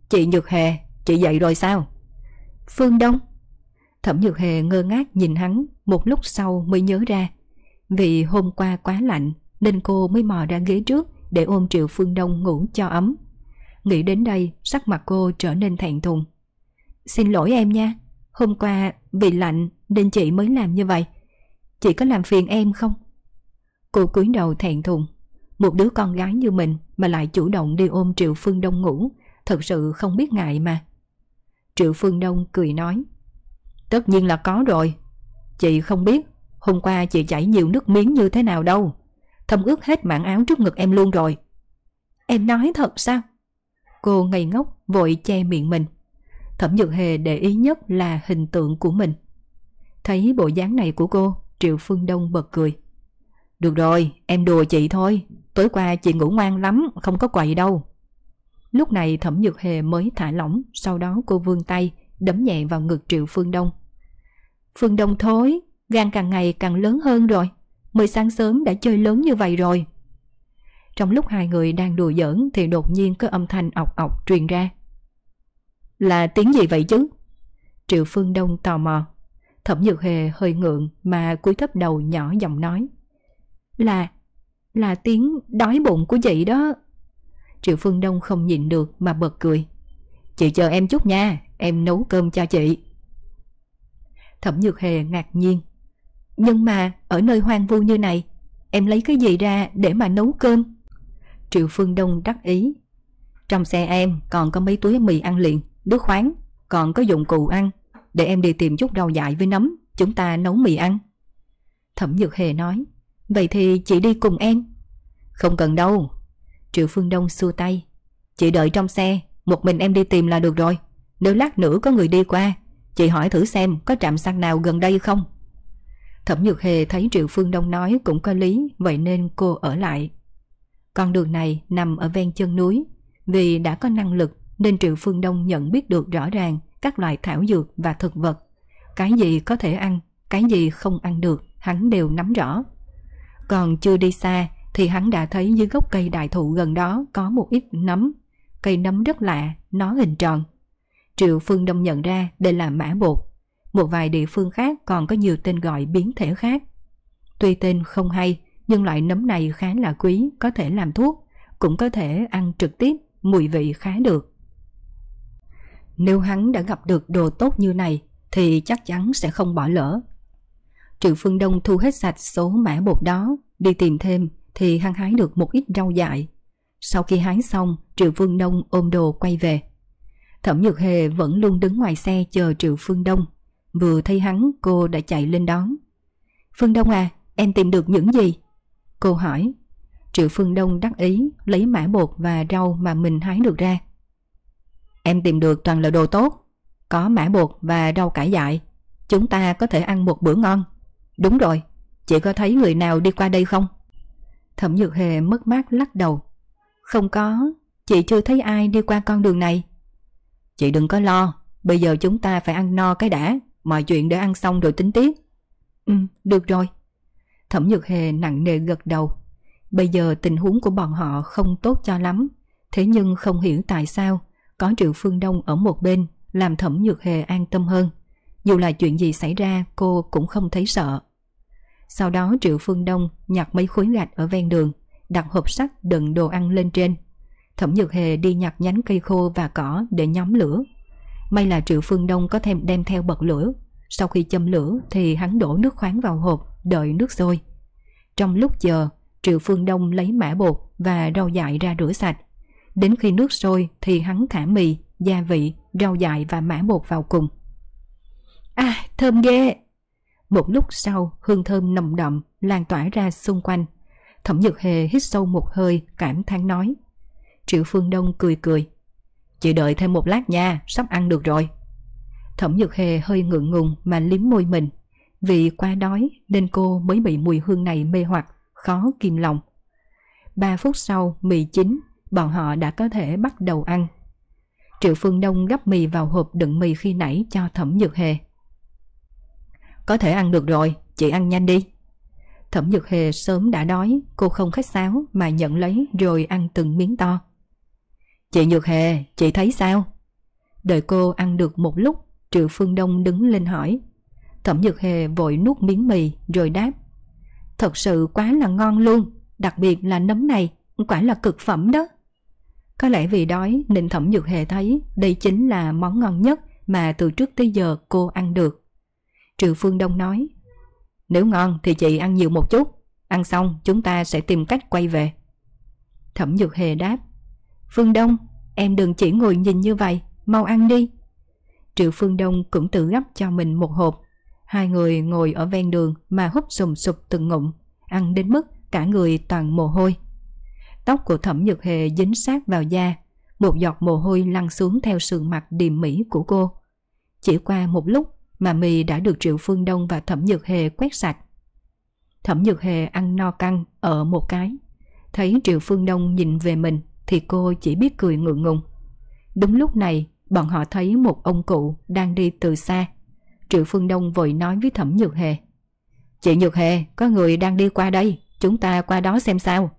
Chị Nhược Hề, chị dậy rồi sao? Phương Đông. Thẩm Nhược Hề ngơ ngác nhìn hắn, một lúc sau mới nhớ ra. Vì hôm qua quá lạnh nên cô mới mò ra ghế trước để ôm Triệu Phương Đông ngủ cho ấm. Nghĩ đến đây, sắc mặt cô trở nên thẹn thùng. Xin lỗi em nha, hôm qua vì lạnh nên chị mới làm như vậy. Chị có làm phiền em không? Cô cúi đầu thẹn thùng. Một đứa con gái như mình mà lại chủ động đi ôm Triệu Phương Đông ngủ, thật sự không biết ngại mà. Triệu Phương Đông cười nói, tất nhiên là có rồi. Chị không biết hôm qua chị chảy nhiều nước miếng như thế nào đâu, thấm ướt hết mảng áo trước ngực em luôn rồi. Em nói thật sao? Cô ngây ngốc vội che miệng mình. Thẩm Nhược Hề để ý nhất là hình tượng của mình. Thấy bộ dáng này của cô, Triệu Phương Đông bật cười. Được rồi, em đùa chị thôi. Tối qua chị ngủ ngoan lắm, không có quậy đâu. Lúc này Thẩm Nhược Hề mới thả lỏng, sau đó cô vươn tay đấm nhẹ vào ngực Triệu Phương Đông. Phương Đông thối, gan càng ngày càng lớn hơn rồi. Mới sáng sớm đã chơi lớn như vậy rồi. Trong lúc hai người đang đùa giỡn thì đột nhiên có âm thanh ọc ọc truyền ra. Là tiếng gì vậy chứ? Triệu Phương Đông tò mò. Thẩm Nhược Hề hơi ngượng mà cúi thấp đầu nhỏ giọng nói. Là tiếng đói bụng của chị đó. Triệu Phương Đông không nhịn được mà bật cười. Chị chờ em chút nha, em nấu cơm cho chị. Thẩm Nhược Hề ngạc nhiên. Nhưng mà ở nơi hoang vu như này, em lấy cái gì ra để mà nấu cơm? Triệu Phương Đông đắc ý. Trong xe em còn có mấy túi mì ăn liền, nước khoáng, còn có dụng cụ ăn. Để em đi tìm chút rau dại với nấm, chúng ta nấu mì ăn. Thẩm Nhược Hề nói. Vậy thì chị đi cùng em. Không cần đâu. Triệu Phương Đông xua tay. Chị đợi trong xe, một mình em đi tìm là được rồi. Nếu lát nữa có người đi qua, chị hỏi thử xem có trạm xăng nào gần đây không. Thẩm Nhược Hề thấy Triệu Phương Đông nói cũng có lý, vậy nên cô ở lại. Con đường này nằm ở ven chân núi. Vì đã có năng lực nên Triệu Phương Đông nhận biết được rõ ràng các loại thảo dược và thực vật. Cái gì có thể ăn, cái gì không ăn được, hắn đều nắm rõ. Còn chưa đi xa thì hắn đã thấy dưới gốc cây đại thụ gần đó có một ít nấm. Cây nấm rất lạ, nó hình tròn. Triệu Phương Đông nhận ra đây là mã bột. Một vài địa phương khác còn có nhiều tên gọi biến thể khác. Tuy tên không hay, nhưng loại nấm này khá là quý, có thể làm thuốc, cũng có thể ăn trực tiếp, mùi vị khá được. Nếu hắn đã gặp được đồ tốt như này thì chắc chắn sẽ không bỏ lỡ. Triệu Phương Đông thu hết sạch số mã bột đó, đi tìm thêm thì hắn hái được một ít rau dại. Sau khi hái xong, Triệu Phương Đông ôm đồ quay về. Thẩm Nhược Hề vẫn luôn đứng ngoài xe chờ Triệu Phương Đông. Vừa thấy hắn, cô đã chạy lên đón. Phương Đông à, em tìm được những gì? Cô hỏi. Triệu Phương Đông đắc ý lấy mã bột và rau mà mình hái được ra. Em tìm được toàn là đồ tốt. Có mã bột và rau cải dại. Chúng ta có thể ăn một bữa ngon. Đúng rồi, chị có thấy người nào đi qua đây không? Thẩm Nhược Hề mất mát lắc đầu. Không có, chị chưa thấy ai đi qua con đường này. Chị đừng có lo, bây giờ chúng ta phải ăn no cái đã. Mọi chuyện để ăn xong rồi tính tiếp. Được rồi. Thẩm Nhược Hề nặng nề gật đầu. Bây giờ tình huống của bọn họ không tốt cho lắm. Thế nhưng không hiểu tại sao có Triệu Phương Đông ở một bên làm Thẩm Nhược Hề an tâm hơn. Dù là chuyện gì xảy ra cô cũng không thấy sợ. Sau đó Triệu Phương Đông nhặt mấy khối gạch ở ven đường, đặt hộp sắt đựng đồ ăn lên trên. Thẩm Nhược Hề đi nhặt nhánh cây khô và cỏ để nhóm lửa. May là Triệu Phương Đông có đem theo bật lửa. Sau khi châm lửa thì hắn đổ nước khoáng vào hộp, đợi nước sôi. Trong lúc chờ, Triệu Phương Đông lấy mã bột và rau dại ra rửa sạch. Đến khi nước sôi thì hắn thả mì, gia vị, rau dại và mã bột vào cùng. À, thơm ghê! Một lúc sau, hương thơm nồng đậm lan tỏa ra xung quanh. Thẩm Nhược Hề hít sâu một hơi, cảm thán nói. Triệu Phương Đông cười cười. Chị đợi thêm một lát nha, sắp ăn được rồi. Thẩm Nhược Hề hơi ngượng ngùng mà liếm môi mình. Vì quá đói nên cô mới bị mùi hương này mê hoặc, khó kìm lòng. 3 phút sau mì chín, bọn họ đã có thể bắt đầu ăn. Triệu Phương Đông gắp mì vào hộp đựng mì khi nãy cho Thẩm Nhược Hề. Có thể ăn được rồi, chị ăn nhanh đi. Thẩm Nhược Hề sớm đã đói, cô không khách sáo mà nhận lấy rồi ăn từng miếng to. Chị Nhược Hề, chị thấy sao? Đợi cô ăn được một lúc, Triệu Phương Đông đứng lên hỏi. Thẩm Dược Hề vội nuốt miếng mì rồi đáp. Thật sự quá là ngon luôn, đặc biệt là nấm này, quả là cực phẩm đó. Có lẽ vì đói nên Thẩm Dược Hề thấy đây chính là món ngon nhất mà từ trước tới giờ cô ăn được. Triệu Phương Đông nói. Nếu ngon thì chị ăn nhiều một chút, ăn xong chúng ta sẽ tìm cách quay về. Thẩm Dược Hề đáp. Phương Đông, em đừng chỉ ngồi nhìn như vậy, mau ăn đi. Triệu Phương Đông cũng tự gấp cho mình một hộp. Hai người ngồi ở ven đường mà húp sùm sụp từng ngụm, ăn đến mức cả người toàn mồ hôi. Tóc của Thẩm Dược Hề dính sát vào da, một giọt mồ hôi lăn xuống theo sườn mặt điềm mỹ của cô. Chỉ qua một lúc mà mì đã được Triệu Phương Đông và Thẩm Dược Hề quét sạch. Thẩm Dược Hề ăn no căng ở một cái. Thấy Triệu Phương Đông nhìn về mình thì cô chỉ biết cười ngượng ngùng. Đúng lúc này bọn họ thấy một ông cụ đang đi từ xa. Triệu Phương Đông vội nói với Thẩm Dược Hề. Chị Dược Hề, có người đang đi qua đây, chúng ta qua đó xem sao.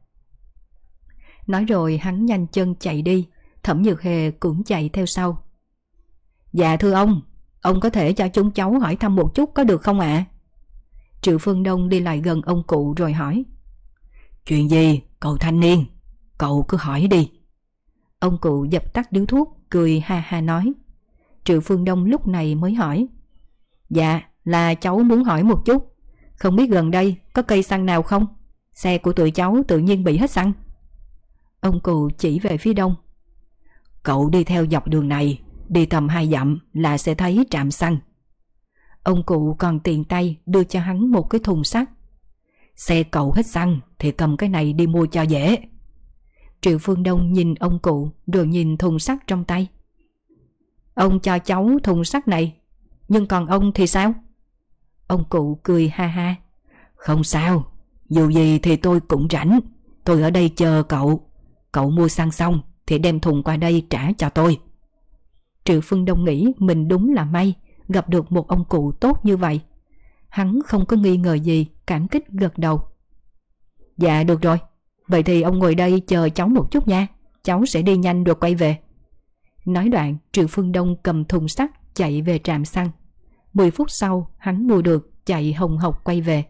Nói rồi hắn nhanh chân chạy đi. Thẩm Dược Hề cũng chạy theo sau. Dạ thưa ông có thể cho chúng cháu hỏi thăm một chút có được không ạ? Triệu Phương Đông đi lại gần ông cụ rồi hỏi. Chuyện gì, cậu thanh niên? Cậu cứ hỏi đi. Ông cụ dập tắt điếu thuốc, cười ha ha nói. Triệu Phương Đông lúc này mới hỏi. Dạ, là cháu muốn hỏi một chút. Không biết gần đây có cây xăng nào không? Xe của tụi cháu tự nhiên bị hết xăng. Ông cụ chỉ về phía đông. Cậu đi theo dọc đường này, đi tầm 2 dặm là sẽ thấy trạm xăng. Ông cụ còn tiện tay đưa cho hắn một cái thùng sắt. Xe cậu hết xăng thì cầm cái này đi mua cho dễ. Triệu Phương Đông nhìn ông cụ rồi nhìn thùng sắt trong tay. Ông cho cháu thùng sắt này, nhưng còn ông thì sao? Ông cụ cười ha ha. Không sao, dù gì thì tôi cũng rảnh. Tôi ở đây chờ cậu. Cậu mua xăng xong thì đem thùng qua đây trả cho tôi. Triệu Phương Đông nghĩ mình đúng là may gặp được một ông cụ tốt như vậy. Hắn không có nghi ngờ gì, cảm kích gật đầu. Dạ được rồi, vậy thì ông ngồi đây chờ cháu một chút nha, cháu sẽ đi nhanh rồi quay về. Nói đoạn Triệu Phương Đông cầm thùng sắt chạy về trạm xăng. 10 phút sau hắn mua được, chạy hồng hộc quay về.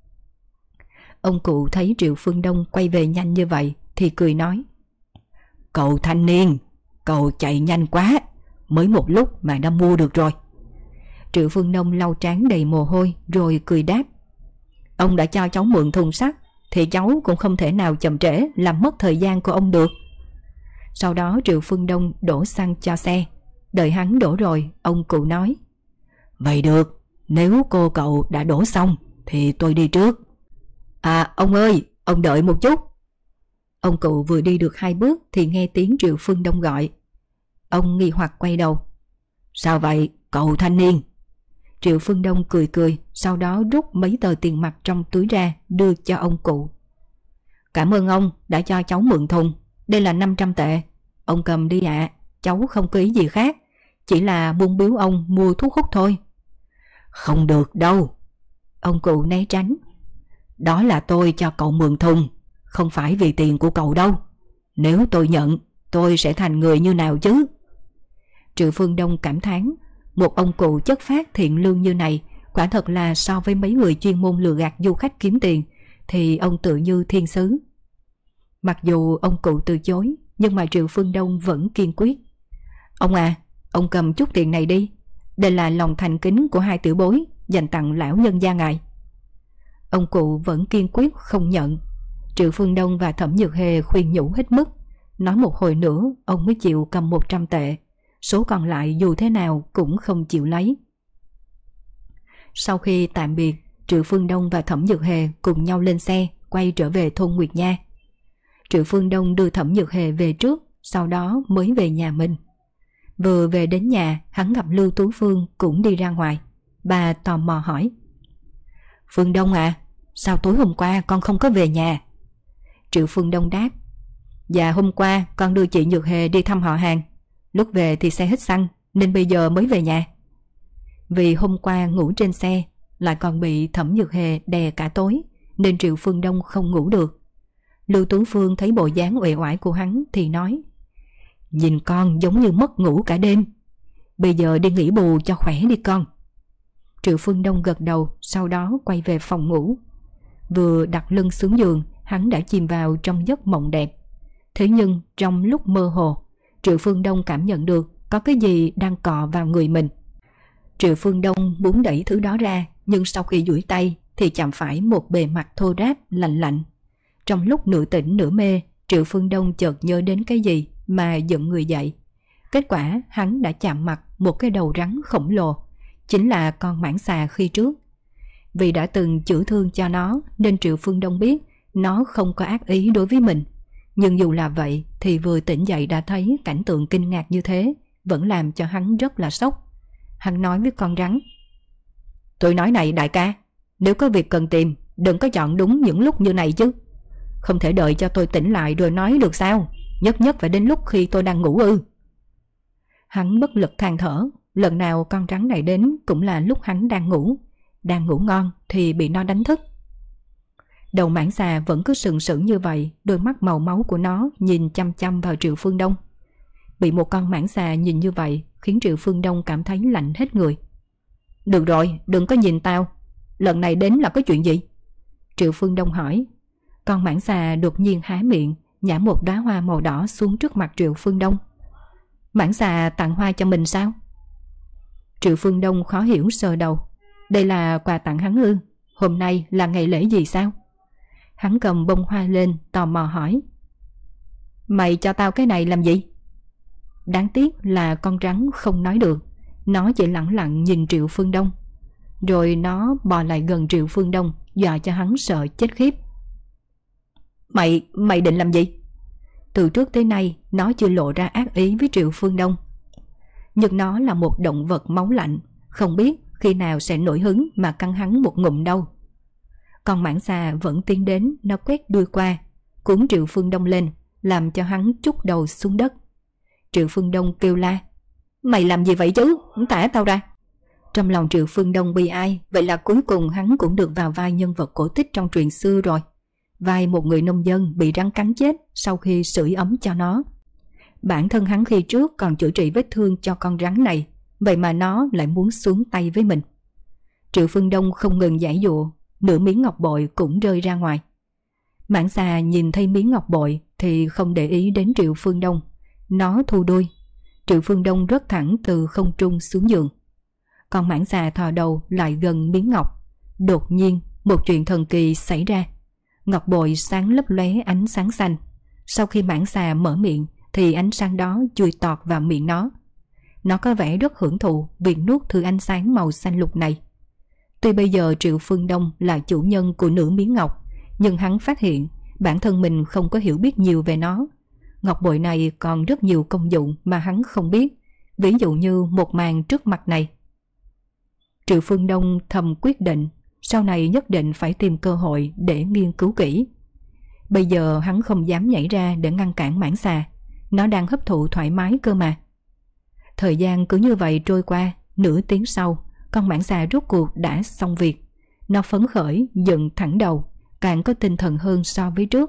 Ông cụ thấy Triệu Phương Đông quay về nhanh như vậy thì cười nói. Cậu thanh niên, cậu chạy nhanh quá, mới một lúc mà đã mua được rồi. Triệu Phương Đông lau trán đầy mồ hôi rồi cười đáp. Ông đã cho cháu mượn thùng sắt thì cháu cũng không thể nào chậm trễ làm mất thời gian của ông được. Sau đó Triệu Phương Đông đổ xăng cho xe. Đợi hắn đổ rồi, ông cụ nói. Vậy được, nếu cô cậu đã đổ xong thì tôi đi trước. À ông ơi, ông đợi một chút. Ông cụ vừa đi được 2 bước thì nghe tiếng Triệu Phương Đông gọi. Ông nghi hoặc quay đầu. Sao vậy, cậu thanh niên? Triệu Phương Đông cười cười, sau đó rút mấy tờ tiền mặt trong túi ra đưa cho ông cụ. Cảm ơn ông đã cho cháu mượn thùng, đây là 500 tệ. Ông cầm đi ạ, cháu không có ý gì khác, chỉ là muốn biếu ông mua thuốc hút thôi. Không được đâu. Ông cụ né tránh. Đó là tôi cho cậu mượn thùng, không phải vì tiền của cậu đâu. Nếu tôi nhận, tôi sẽ thành người như nào chứ? Triệu Phương Đông cảm thán, một ông cụ chất phác thiện lương như này, quả thật là so với mấy người chuyên môn lừa gạt du khách kiếm tiền thì ông tự như thiên sứ. Mặc dù ông cụ từ chối, nhưng mà Triệu Phương Đông vẫn kiên quyết. Ông à, ông cầm chút tiền này đi, đây là lòng thành kính của 2 tiểu bối dành tặng lão nhân gia ngài. Ông cụ vẫn kiên quyết không nhận. Triệu Phương Đông và Thẩm Dược Hề khuyên nhủ hết mức, nói một hồi nữa ông mới chịu cầm 100 tệ, số còn lại dù thế nào cũng không chịu lấy. Sau khi tạm biệt, Triệu Phương Đông và Thẩm Dược Hề cùng nhau lên xe quay trở về thôn Nguyệt Nha. Triệu Phương Đông đưa Thẩm Dược Hề về trước, sau đó mới về nhà mình. Vừa về đến nhà, hắn gặp Lưu Tú Phương cũng đi ra ngoài. Bà tò mò hỏi. Phương Đông à, sao tối hôm qua con không có về nhà? Triệu Phương Đông đáp. Dạ hôm qua con đưa chị Nhược Hề đi thăm họ hàng, lúc về thì xe hết xăng nên bây giờ mới về nhà. Vì hôm qua ngủ trên xe, lại còn bị Thẩm Dược Hề đè cả tối, nên Triệu Phương Đông không ngủ được. Lưu Tú Phương thấy bộ dáng uể oải của hắn thì nói. Nhìn con giống như mất ngủ cả đêm. Bây giờ đi nghỉ bù cho khỏe đi con. Triệu Phương Đông gật đầu, sau đó quay về phòng ngủ. Vừa đặt lưng xuống giường, hắn đã chìm vào trong giấc mộng đẹp. Thế nhưng trong lúc mơ hồ, Triệu Phương Đông cảm nhận được có cái gì đang cọ vào người mình. Triệu Phương Đông muốn đẩy thứ đó ra, nhưng sau khi duỗi tay thì chạm phải một bề mặt thô ráp lạnh lạnh. Trong lúc nửa tỉnh nửa mê, Triệu Phương Đông chợt nhớ đến cái gì mà dựng người dậy. Kết quả hắn đã chạm mặt một cái đầu rắn khổng lồ, chính là con mãng xà khi trước. Vì đã từng chữa thương cho nó nên Triệu Phương Đông biết nó không có ác ý đối với mình. Nhưng dù là vậy thì vừa tỉnh dậy đã thấy cảnh tượng kinh ngạc như thế vẫn làm cho hắn rất là sốc. Hắn nói với con rắn: "Tôi nói này đại ca, nếu có việc cần tìm đừng có chọn đúng những lúc như này chứ. Không thể đợi cho tôi tỉnh lại rồi nói được sao? Nhất nhất phải đến lúc khi tôi đang ngủ ư?" Hắn bất lực than thở. Lần nào con rắn này đến cũng là lúc hắn đang ngủ ngon thì bị nó đánh thức. Đầu mãng xà vẫn cứ sừng sững như vậy, đôi mắt màu máu của nó nhìn chăm chăm vào Triệu Phương Đông. Bị một con mãng xà nhìn như vậy khiến Triệu Phương Đông cảm thấy lạnh hết người. "Được rồi, đừng có nhìn tao. Lần này đến là có chuyện gì?" Triệu Phương Đông hỏi. Con mãng xà đột nhiên há miệng, nhả một đóa hoa màu đỏ xuống trước mặt Triệu Phương Đông. "Mãng xà tặng hoa cho mình sao?" Triệu Phương Đông khó hiểu sờ đầu. Đây là quà tặng hắn ư? Hôm nay là ngày lễ gì sao? Hắn cầm bông hoa lên, tò mò hỏi. "Mày cho tao cái này làm gì?" Đáng tiếc là con rắn không nói được. Nó chỉ lẳng lặng nhìn Triệu Phương Đông. Rồi nó bò lại gần Triệu Phương Đông, dọa cho hắn sợ chết khiếp. Mày định làm gì?" Từ trước tới nay nó chưa lộ ra ác ý với Triệu Phương Đông. Nhưng nó là một động vật máu lạnh, không biết khi nào sẽ nổi hứng mà cắn hắn một ngụm đâu. Con mãng xà vẫn tiến đến, nó quét đuôi qua, cuốn Triệu Phương Đông lên, làm cho hắn trút đầu xuống đất. Triệu Phương Đông kêu la: "Mày làm gì vậy chứ? Thả tao ra!" Trong lòng Triệu Phương Đông bi ai, vậy là cuối cùng hắn cũng được vào vai nhân vật cổ tích trong truyện xưa rồi. Vai một người nông dân bị rắn cắn chết sau khi sưởi ấm cho nó. Bản thân hắn khi trước còn chữa trị vết thương cho con rắn này, vậy mà nó lại muốn xuống tay với mình. Triệu Phương Đông không ngừng giãy giụa, nửa miếng ngọc bội cũng rơi ra ngoài. Mãng xà nhìn thấy miếng ngọc bội thì không để ý đến Triệu Phương Đông. Nó thu đuôi. Triệu Phương Đông rớt thẳng từ không trung xuống giường. Con mãng xà thò đầu lại gần miếng ngọc. Đột nhiên một chuyện thần kỳ xảy ra. Ngọc bội sáng lấp lóe ánh sáng xanh. Sau khi mãng xà mở miệng thì ánh sáng đó chui tọt vào miệng nó. Nó có vẻ rất hưởng thụ việc nuốt thứ ánh sáng màu xanh lục này. Tuy bây giờ Triệu Phương Đông là chủ nhân của nửa miếng ngọc, nhưng hắn phát hiện bản thân mình không có hiểu biết nhiều về nó. Ngọc bội này còn rất nhiều công dụng mà hắn không biết, ví dụ như một màn trước mặt này. Triệu Phương Đông thầm quyết định sau này nhất định phải tìm cơ hội để nghiên cứu kỹ. Bây giờ hắn không dám nhảy ra để ngăn cản mãng xà, nó đang hấp thụ thoải mái cơ mà. Thời gian cứ như vậy trôi qua, nửa tiếng sau, con mãng xà rốt cuộc đã xong việc. Nó phấn khởi, dựng thẳng đầu, càng có tinh thần hơn so với trước.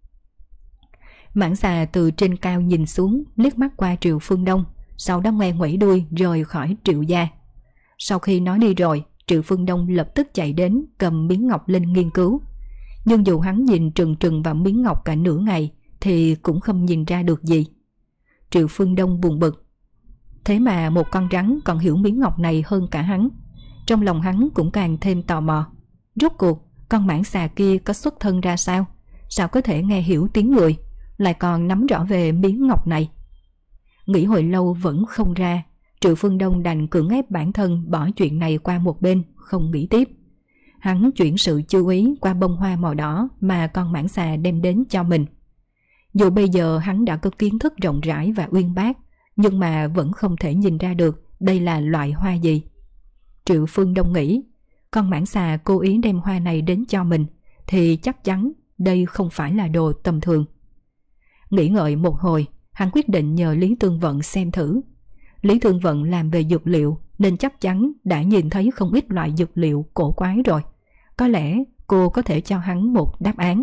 Mãng xà từ trên cao nhìn xuống, liếc mắt qua Triệu Phương Đông, sau đó ngoe ngoẩy đuôi rời khỏi Triệu gia. Sau khi nó đi rồi, Triệu Phương Đông lập tức chạy đến cầm miếng ngọc lên nghiên cứu. Nhưng dù hắn nhìn trừng trừng vào miếng ngọc cả nửa ngày thì cũng không nhìn ra được gì. Triệu Phương Đông buồn bực. Thế mà một con rắn còn hiểu miếng ngọc này hơn cả hắn. Trong lòng hắn cũng càng thêm tò mò. Rốt cuộc con mãng xà kia có xuất thân ra sao? Sao có thể nghe hiểu tiếng người, lại còn nắm rõ về miếng ngọc này? Nghĩ hồi lâu vẫn không ra, Triệu Phương Đông đành cưỡng ép bản thân bỏ chuyện này qua một bên, không nghĩ tiếp. Hắn chuyển sự chú ý qua bông hoa màu đỏ mà con mãng xà đem đến cho mình. Dù bây giờ hắn đã có kiến thức rộng rãi và uyên bác, nhưng mà vẫn không thể nhìn ra được đây là loại hoa gì. Triệu Phương Đông nghĩ, con mãng xà cố ý đem hoa này đến cho mình thì chắc chắn đây không phải là đồ tầm thường. Nghĩ ngợi một hồi, hắn quyết định nhờ Lý Tương Vận xem thử. Lý Tương Vận làm về dược liệu nên chắc chắn đã nhìn thấy không ít loại dược liệu cổ quái rồi. Có lẽ cô có thể cho hắn một đáp án.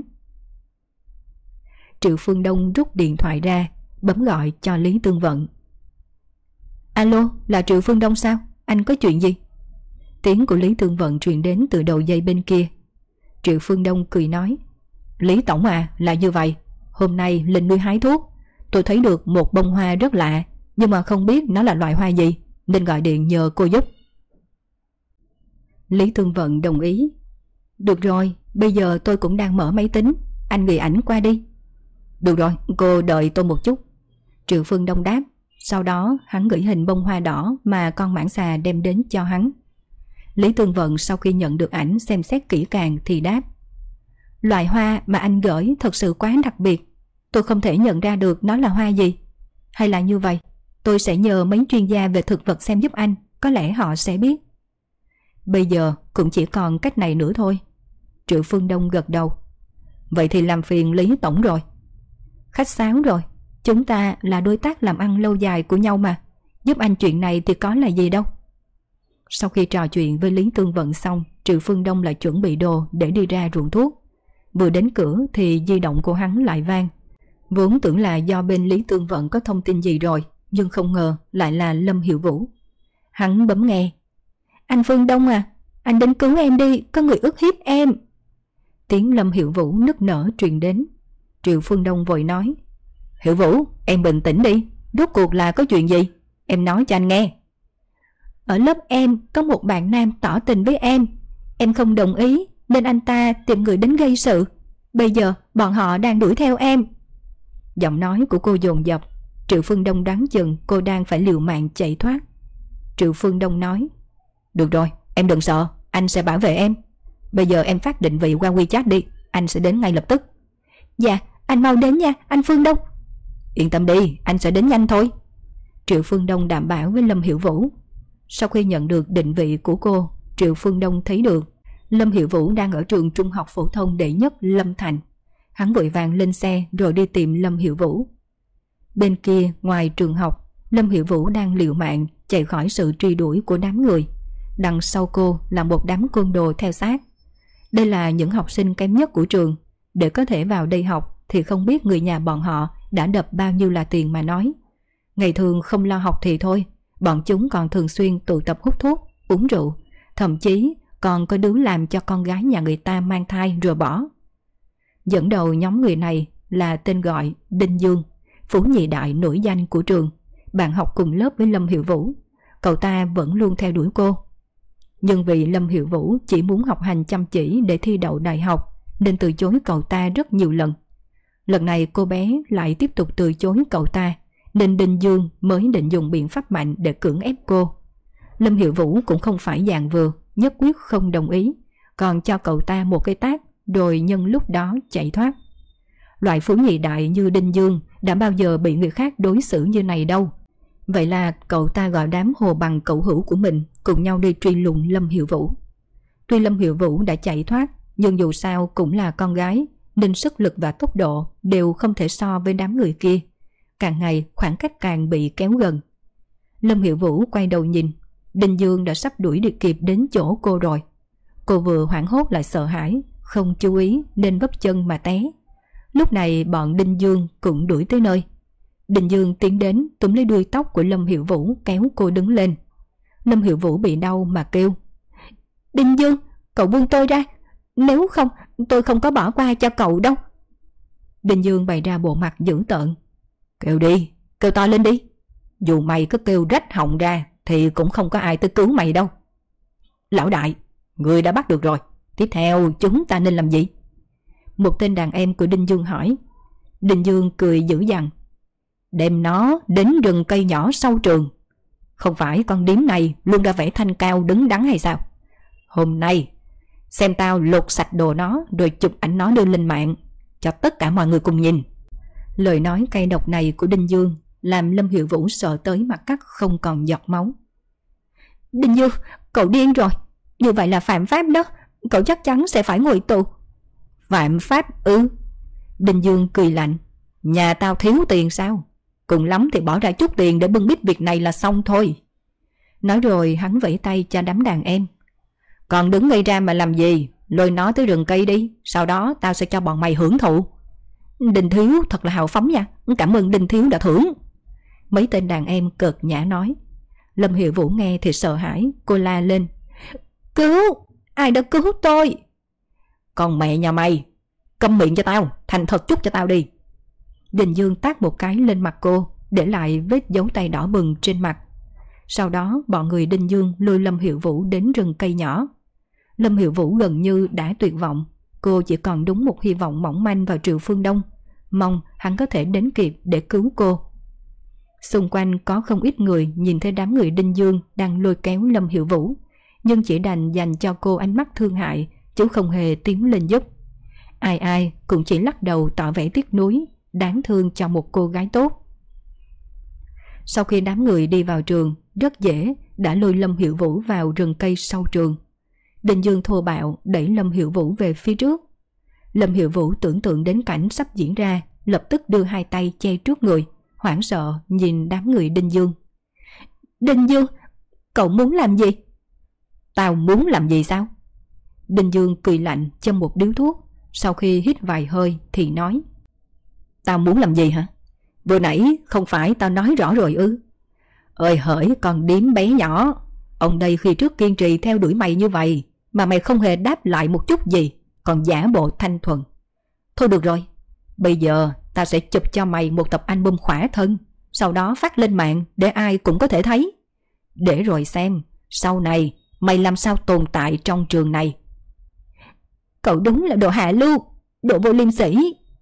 Triệu Phương Đông rút điện thoại ra, bấm gọi cho Lý Tương Vận. Alo, là Triệu Phương Đông sao? Anh có chuyện gì? Tiếng của Lý Tương Vận truyền đến từ đầu dây bên kia. Triệu Phương Đông cười nói: Lý tổng à, là như vậy. Hôm nay lên núi hái thuốc, tôi thấy được một bông hoa rất lạ, nhưng mà không biết nó là loại hoa gì, nên gọi điện nhờ cô giúp. Lý Tương Vận đồng ý. Được rồi, bây giờ tôi cũng đang mở máy tính, anh gửi ảnh qua đi. Được rồi, cô đợi tôi một chút. Triệu Phương Đông đáp. Sau đó hắn gửi hình bông hoa đỏ mà con mãng xà đem đến cho hắn. Lý Tương Vận sau khi nhận được ảnh xem xét kỹ càng thì đáp: Loại hoa mà anh gửi thật sự quá đặc biệt, tôi không thể nhận ra được nó là hoa gì. Hay là như vậy, tôi sẽ nhờ mấy chuyên gia về thực vật xem giúp anh, có lẽ họ sẽ biết. Bây giờ cũng chỉ còn cách này nữa thôi. Triệu Phương Đông gật đầu. Vậy thì làm phiền Lý tổng rồi. Khách sáo rồi, chúng ta là đối tác làm ăn lâu dài của nhau mà, giúp anh chuyện này thì có là gì đâu. Sau khi trò chuyện với Lý Tương Vận xong, Triệu Phương Đông lại chuẩn bị đồ để đi ra ruộng thuốc. Vừa đến cửa thì di động của hắn lại vang. Vốn tưởng là do bên Lý Tương Vận có thông tin gì rồi, nhưng không ngờ lại là Lâm Hiểu Vũ. Hắn bấm nghe. Anh Phương Đông à, anh đến cứu em đi, có người ức hiếp em. Tiếng Lâm Hiểu Vũ nức nở truyền đến. Triệu Phương Đông vội nói: Hiểu Vũ, em bình tĩnh đi, rốt cuộc là có chuyện gì? Em nói cho anh nghe. Ở lớp em có một bạn nam tỏ tình với em không đồng ý nên anh ta tìm người đến gây sự. Bây giờ bọn họ đang đuổi theo em. Giọng nói của cô dồn dập. Triệu Phương Đông đoán chừng cô đang phải liều mạng chạy thoát. Triệu Phương Đông nói: Được rồi, em đừng sợ, anh sẽ bảo vệ em. Bây giờ em phát định vị qua WeChat đi, anh sẽ đến ngay lập tức. Dạ, anh mau đến nha, anh Phương Đông. Yên tâm đi, anh sẽ đến nhanh thôi. Triệu Phương Đông đảm bảo với Lâm Hiểu Vũ. Sau khi nhận được định vị của cô, Triệu Phương Đông thấy được Lâm Hiểu Vũ đang ở trường trung học phổ thông đệ nhất Lâm Thành. Hắn vội vàng lên xe rồi đi tìm Lâm Hiểu Vũ. Bên kia, ngoài trường học, Lâm Hiểu Vũ đang liều mạng chạy khỏi sự truy đuổi của đám người. Đằng sau cô là một đám côn đồ theo sát. Đây là những học sinh kém nhất của trường. Để có thể vào đây học thì không biết người nhà bọn họ đã đập bao nhiêu là tiền mà nói. Ngày thường không lo học thì thôi, bọn chúng còn thường xuyên tụ tập hút thuốc, uống rượu, thậm chí còn có đứa làm cho con gái nhà người ta mang thai rồi bỏ. Dẫn đầu nhóm người này là tên gọi Đinh Dương, phú nhị đại nổi danh của trường, bạn học cùng lớp với Lâm Hiểu Vũ. Cậu ta vẫn luôn theo đuổi cô. Nhưng vì Lâm Hiểu Vũ chỉ muốn học hành chăm chỉ để thi đậu đại học nên từ chối cậu ta rất nhiều lần. Lần này cô bé lại tiếp tục từ chối cậu ta, nên Đinh Dương mới định dùng biện pháp mạnh để cưỡng ép cô. Lâm Hiểu Vũ cũng không phải dạng vừa, nhất quyết không đồng ý, còn cho cậu ta một cái tát rồi nhân lúc đó chạy thoát. Loại phú nhị đại như Đinh Dương đã bao giờ bị người khác đối xử như này đâu. Vậy là cậu ta gọi đám hồ bằng cậu hữu của mình cùng nhau đi truy lùng Lâm Hiểu Vũ. Tuy Lâm Hiểu Vũ đã chạy thoát, nhưng dù sao cũng là con gái, nên sức lực và tốc độ đều không thể so với đám người kia. Càng ngày khoảng cách càng bị kéo gần. Lâm Hiểu Vũ quay đầu nhìn, Đinh Dương đã sắp đuổi được kịp đến chỗ cô rồi. Cô vừa hoảng hốt lại sợ hãi, không chú ý nên vấp chân mà té. Lúc này bọn Đinh Dương cũng đuổi tới nơi. Đinh Dương tiến đến túm lấy đuôi tóc của Lâm Hiểu Vũ kéo cô đứng lên. Lâm Hiểu Vũ bị đau mà kêu: Đinh Dương, cậu buông tôi ra, nếu không tôi không có bỏ qua cho cậu đâu. Đinh Dương bày ra bộ mặt dữ tợn: Kêu đi, kêu to lên đi. Dù mày cứ kêu rách họng ra thì cũng không có ai tới cứu mày đâu. Lão đại, người đã bắt được rồi, tiếp theo chúng ta nên làm gì? Một tên đàn em của Đinh Dương hỏi. Đinh Dương cười dữ dằn: Đem nó đến rừng cây nhỏ sau trường. Không phải con điếm này luôn đã vẽ thanh cao đứng đắn hay sao? Hôm nay xem tao lột sạch đồ nó rồi chụp ảnh nó đưa lên mạng cho tất cả mọi người cùng nhìn. Lời nói cay độc này của Đinh Dương làm Lâm Hiểu Vũ sợ tới mặt cắt không còn giọt máu. Đinh Dương, cậu điên rồi, như vậy là phạm pháp đó, cậu chắc chắn sẽ phải ngồi tù. Phạm pháp ư? Đinh Dương cười lạnh: Nhà tao thiếu tiền sao? Cùng lắm thì bỏ ra chút tiền để bưng bít việc này là xong thôi. Nói rồi hắn vẫy tay cho đám đàn em: Còn đứng ngây ra mà làm gì? Lôi nó tới rừng cây đi, sau đó tao sẽ cho bọn mày hưởng thụ. Đinh Thiếu thật là hào phóng nha, cảm ơn Đinh Thiếu đã thưởng. Mấy tên đàn em cợt nhã nói. Lâm Hiểu Vũ nghe thì sợ hãi, cô la lên: Cứu! Ai đã cứu tôi? Còn mẹ nhà mày, câm miệng cho tao, thành thật chút cho tao đi. Đình Dương tát một cái lên mặt cô, để lại vết dấu tay đỏ bừng trên mặt. Sau đó bọn người Đinh Dương lôi Lâm Hiểu Vũ đến rừng cây nhỏ. Lâm Hiểu Vũ gần như đã tuyệt vọng, cô chỉ còn đúng một hy vọng mỏng manh vào Triệu Phương Đông, mong hắn có thể đến kịp để cứu cô. Xung quanh có không ít người nhìn thấy đám người Đinh Dương đang lôi kéo Lâm Hiểu Vũ, nhưng chỉ đành dành cho cô ánh mắt thương hại, chứ không hề tiến lên giúp. Ai ai cũng chỉ lắc đầu tỏ vẻ tiếc nuối, đáng thương cho một cô gái tốt. Sau khi đám người đi vào trường, rất dễ đã lôi Lâm Hiểu Vũ vào rừng cây sau trường. Đinh Dương thô bạo đẩy Lâm Hiểu Vũ về phía trước. Lâm Hiểu Vũ tưởng tượng đến cảnh sắp diễn ra, lập tức đưa hai tay che trước người, hoảng sợ nhìn đám người Đinh Dương. Đinh Dương, cậu muốn làm gì? Tao muốn làm gì sao? Đinh Dương cười lạnh châm một điếu thuốc, sau khi hít vài hơi thì nói: Tao muốn làm gì hả? Vừa nãy không phải tao nói rõ rồi ư? Ơi hỡi con điếm bé nhỏ, ông đây khi trước kiên trì theo đuổi mày như vậy mà mày không hề đáp lại một chút gì, còn giả bộ thanh thuần. Thôi được rồi, bây giờ ta sẽ chụp cho mày một tập album khỏa thân, sau đó phát lên mạng để ai cũng có thể thấy. Để rồi xem sau này mày làm sao tồn tại trong trường này. Cậu đúng là đồ hạ lưu, đồ vô liêm sỉ.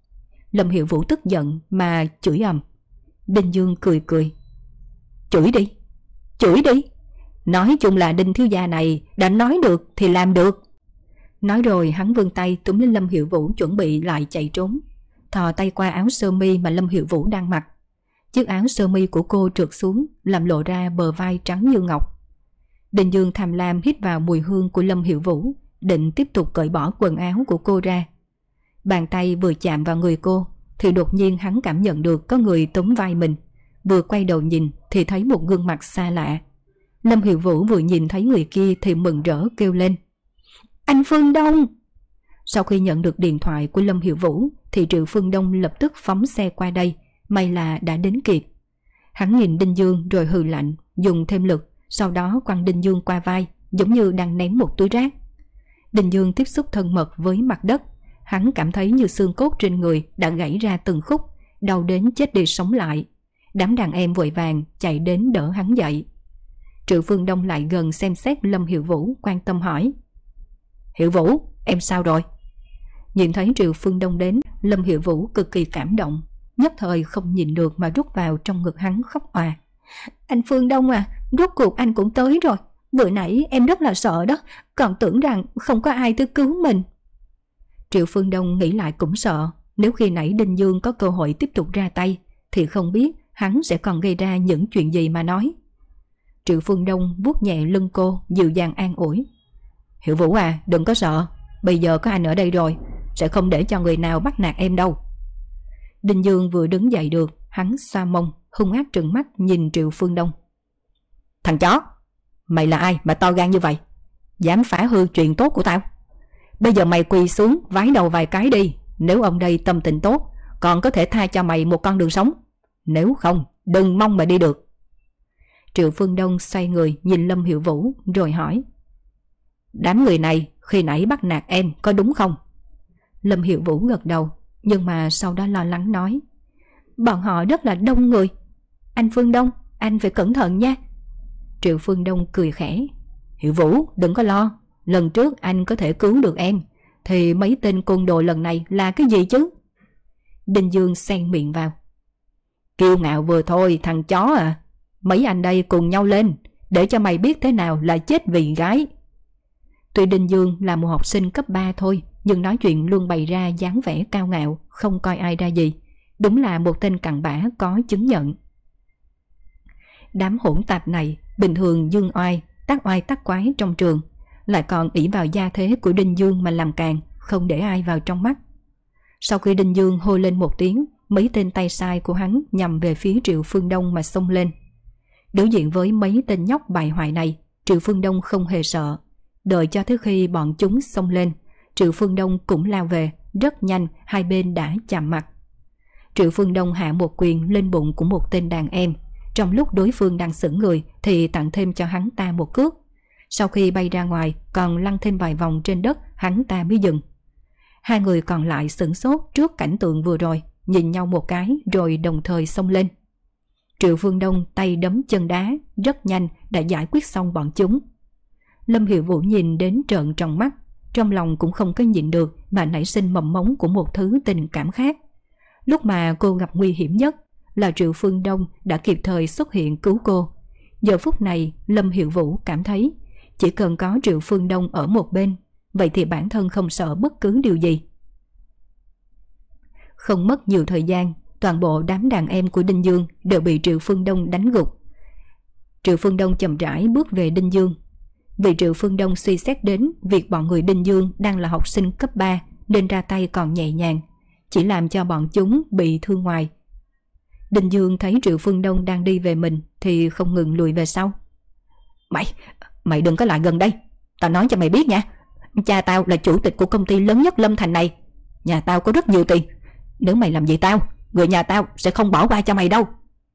Lâm Hiểu Vũ tức giận mà chửi ầm. Đinh Dương cười cười. Chửi đi, chửi đi. Nói chung là Đinh thiếu gia này đã nói được thì làm được. Nói rồi hắn vươn tay túm lên Lâm Hiểu Vũ chuẩn bị lại chạy trốn, thò tay qua áo sơ mi mà Lâm Hiểu Vũ đang mặc. Chiếc áo sơ mi của cô trượt xuống, làm lộ ra bờ vai trắng như ngọc. Đinh Dương tham lam hít vào mùi hương của Lâm Hiểu Vũ, định tiếp tục cởi bỏ quần áo của cô ra. Bàn tay vừa chạm vào người cô thì đột nhiên hắn cảm nhận được có người túm vai mình. Vừa quay đầu nhìn thì thấy một gương mặt xa lạ. Lâm Hiểu Vũ vừa nhìn thấy người kia thì mừng rỡ kêu lên: Anh Phương Đông! Sau khi nhận được điện thoại của Lâm Hiểu Vũ thì Triệu Phương Đông lập tức phóng xe qua đây, may là đã đến kịp. Hắn nhìn Đinh Dương rồi hừ lạnh, dùng thêm lực, sau đó quăng Đinh Dương qua vai, giống như đang ném một túi rác. Đinh Dương tiếp xúc thân mật với mặt đất, hắn cảm thấy như xương cốt trên người đã gãy ra từng khúc, đau đến chết đi sống lại. Đám đàn em vội vàng chạy đến đỡ hắn dậy. Triệu Phương Đông lại gần xem xét Lâm Hiểu Vũ, quan tâm hỏi: Hiểu Vũ, em sao rồi? Nhìn thấy Triệu Phương Đông đến, Lâm Hiểu Vũ cực kỳ cảm động, nhất thời không nhìn được mà rút vào trong ngực hắn khóc òa. Anh Phương Đông à, rốt cuộc anh cũng tới rồi. Vừa nãy em rất là sợ đó, còn tưởng rằng không có ai tới cứu mình. Triệu Phương Đông nghĩ lại cũng sợ, nếu khi nãy Đinh Dương có cơ hội tiếp tục ra tay thì không biết hắn sẽ còn gây ra những chuyện gì mà nói. Triệu Phương Đông vuốt nhẹ lưng cô, dịu dàng an ủi: Hiểu Vũ à, đừng có sợ, bây giờ có anh ở đây rồi, sẽ không để cho người nào bắt nạt em đâu. Đinh Dương vừa đứng dậy được, hắn xoa mông, hung ác trừng mắt nhìn Triệu Phương Đông. Thằng chó, mày là ai mà to gan như vậy, dám phá hư chuyện tốt của tao? Bây giờ mày quỳ xuống vái đầu vài cái đi, nếu ông đây tâm tình tốt còn có thể tha cho mày một con đường sống, nếu không đừng mong mà đi được. Triệu Phương Đông xoay người nhìn Lâm Hiểu Vũ rồi hỏi: Đám người này khi nãy bắt nạt em có đúng không? Lâm Hiểu Vũ gật đầu, nhưng mà sau đó lo lắng nói: Bọn họ rất là đông người. Anh Phương Đông, anh phải cẩn thận nha. Triệu Phương Đông cười khẽ: Hiểu Vũ đừng có lo, lần trước anh có thể cứu được em, thì mấy tên côn đồ lần này là cái gì chứ? Đinh Dương xen miệng vào: Kiêu ngạo vừa thôi thằng chó à, mấy anh đây cùng nhau lên, để cho mày biết thế nào là chết vì gái. Tuy Đinh Dương là một học sinh cấp 3 thôi, nhưng nói chuyện luôn bày ra dáng vẻ cao ngạo, không coi ai ra gì. Đúng là một tên cặn bã có chứng nhận. Đám hỗn tạp này bình thường dương oai tác quái trong trường, lại còn ỷ vào gia thế của Đinh Dương mà làm càng, không để ai vào trong mắt. Sau khi Đinh Dương hô lên một tiếng, mấy tên tay sai của hắn nhằm về phía Triệu Phương Đông mà xông lên. Đối diện với mấy tên nhóc bại hoại này, Triệu Phương Đông không hề sợ. Đợi cho tới khi bọn chúng xông lên, Triệu Phương Đông cũng lao về, rất nhanh hai bên đã chạm mặt. Triệu Phương Đông hạ một quyền lên bụng của một tên đàn em, trong lúc đối phương đang sững người thì tặng thêm cho hắn ta một cước. Sau khi bay ra ngoài còn lăn thêm vài vòng trên đất, hắn ta mới dừng. Hai người còn lại sửng sốt trước cảnh tượng vừa rồi, nhìn nhau một cái rồi đồng thời xông lên. Triệu Phương Đông tay đấm chân đá, rất nhanh đã giải quyết xong bọn chúng. Lâm Hiểu Vũ nhìn đến trợn tròn mắt, trong lòng cũng không có nhịn được mà nảy sinh mầm mống của một thứ tình cảm khác. Lúc mà cô gặp nguy hiểm nhất là Triệu Phương Đông đã kịp thời xuất hiện cứu cô. Giờ phút này Lâm Hiểu Vũ cảm thấy chỉ cần có Triệu Phương Đông ở một bên, vậy thì bản thân không sợ bất cứ điều gì. Không mất nhiều thời gian, toàn bộ đám đàn em của Đinh Dương đều bị Triệu Phương Đông đánh gục. Triệu Phương Đông chậm rãi bước về Đinh Dương. Vì Triệu Phương Đông suy xét đến việc bọn người Đinh Dương đang là học sinh cấp 3 nên ra tay còn nhẹ nhàng, chỉ làm cho bọn chúng bị thương ngoài. Đinh Dương thấy Triệu Phương Đông đang đi về mình thì không ngừng lùi về sau. Mày đừng có lại gần đây, tao nói cho mày biết nha. Cha tao là chủ tịch của công ty lớn nhất Lâm Thành này. Nhà tao có rất nhiều tiền. Nếu mày làm gì tao, người nhà tao sẽ không bỏ qua cho mày đâu.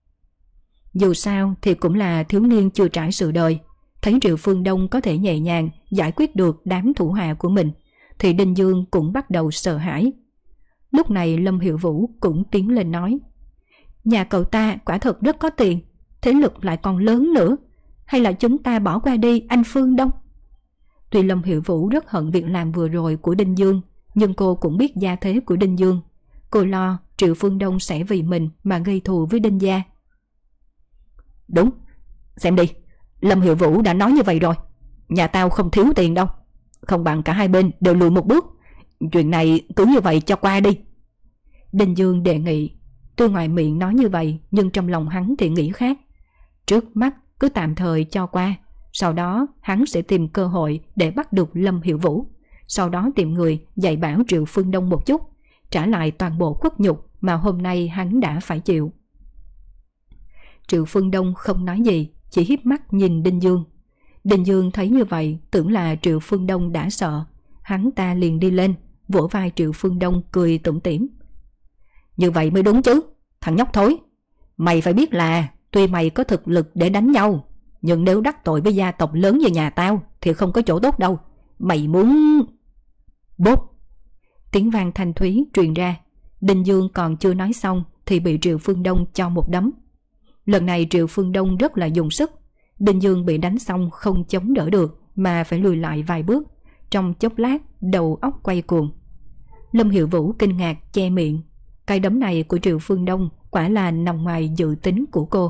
Dù sao thì cũng là thiếu niên chưa trải sự đời. Thấy Triệu Phương Đông có thể nhẹ nhàng giải quyết được đám thủ hạ của mình thì Đinh Dương cũng bắt đầu sợ hãi. Lúc này Lâm Hiểu Vũ cũng tiến lên nói: Nhà cậu ta quả thật rất có tiền, thế lực lại còn lớn nữa. Hay là chúng ta bỏ qua đi anh Phương Đông? Tuy Lâm Hiểu Vũ rất hận việc làm vừa rồi của Đinh Dương, nhưng cô cũng biết gia thế của Đinh Dương. Cô lo Triệu Phương Đông sẽ vì mình mà gây thù với Đinh gia. Đúng, xem đi, Lâm Hiểu Vũ đã nói như vậy rồi. Nhà tao không thiếu tiền đâu, không bằng cả hai bên đều lùi một bước. Chuyện này cứ như vậy cho qua đi. Đinh Dương đề nghị. Tuy ngoài miệng nói như vậy nhưng trong lòng hắn thì nghĩ khác. Trước mắt cứ tạm thời cho qua, sau đó hắn sẽ tìm cơ hội để bắt được Lâm Hiểu Vũ, sau đó tìm người dạy bảo Triệu Phương Đông một chút, trả lại toàn bộ khuất nhục mà hôm nay hắn đã phải chịu. Triệu Phương Đông không nói gì, chỉ híp mắt nhìn Đinh Dương. Đinh Dương thấy như vậy tưởng là Triệu Phương Đông đã sợ, hắn ta liền đi lên vỗ vai Triệu Phương Đông cười tủm tỉm. Như vậy mới đúng chứ, thằng nhóc thối. Mày phải biết là tuy mày có thực lực để đánh nhau, nhưng nếu đắc tội với gia tộc lớn như nhà tao thì không có chỗ tốt đâu. Mày muốn... Bốp! Tiếng vang thanh thúy truyền ra. Đinh Dương còn chưa nói xong thì bị Triệu Phương Đông cho một đấm. Lần này Triệu Phương Đông rất là dùng sức. Đinh Dương bị đánh xong không chống đỡ được mà phải lùi lại vài bước. Trong chốc lát đầu óc quay cuồng. Lâm Hiểu Vũ kinh ngạc che miệng. Cái đấm này của Triệu Phương Đông quả là nằm ngoài dự tính của cô.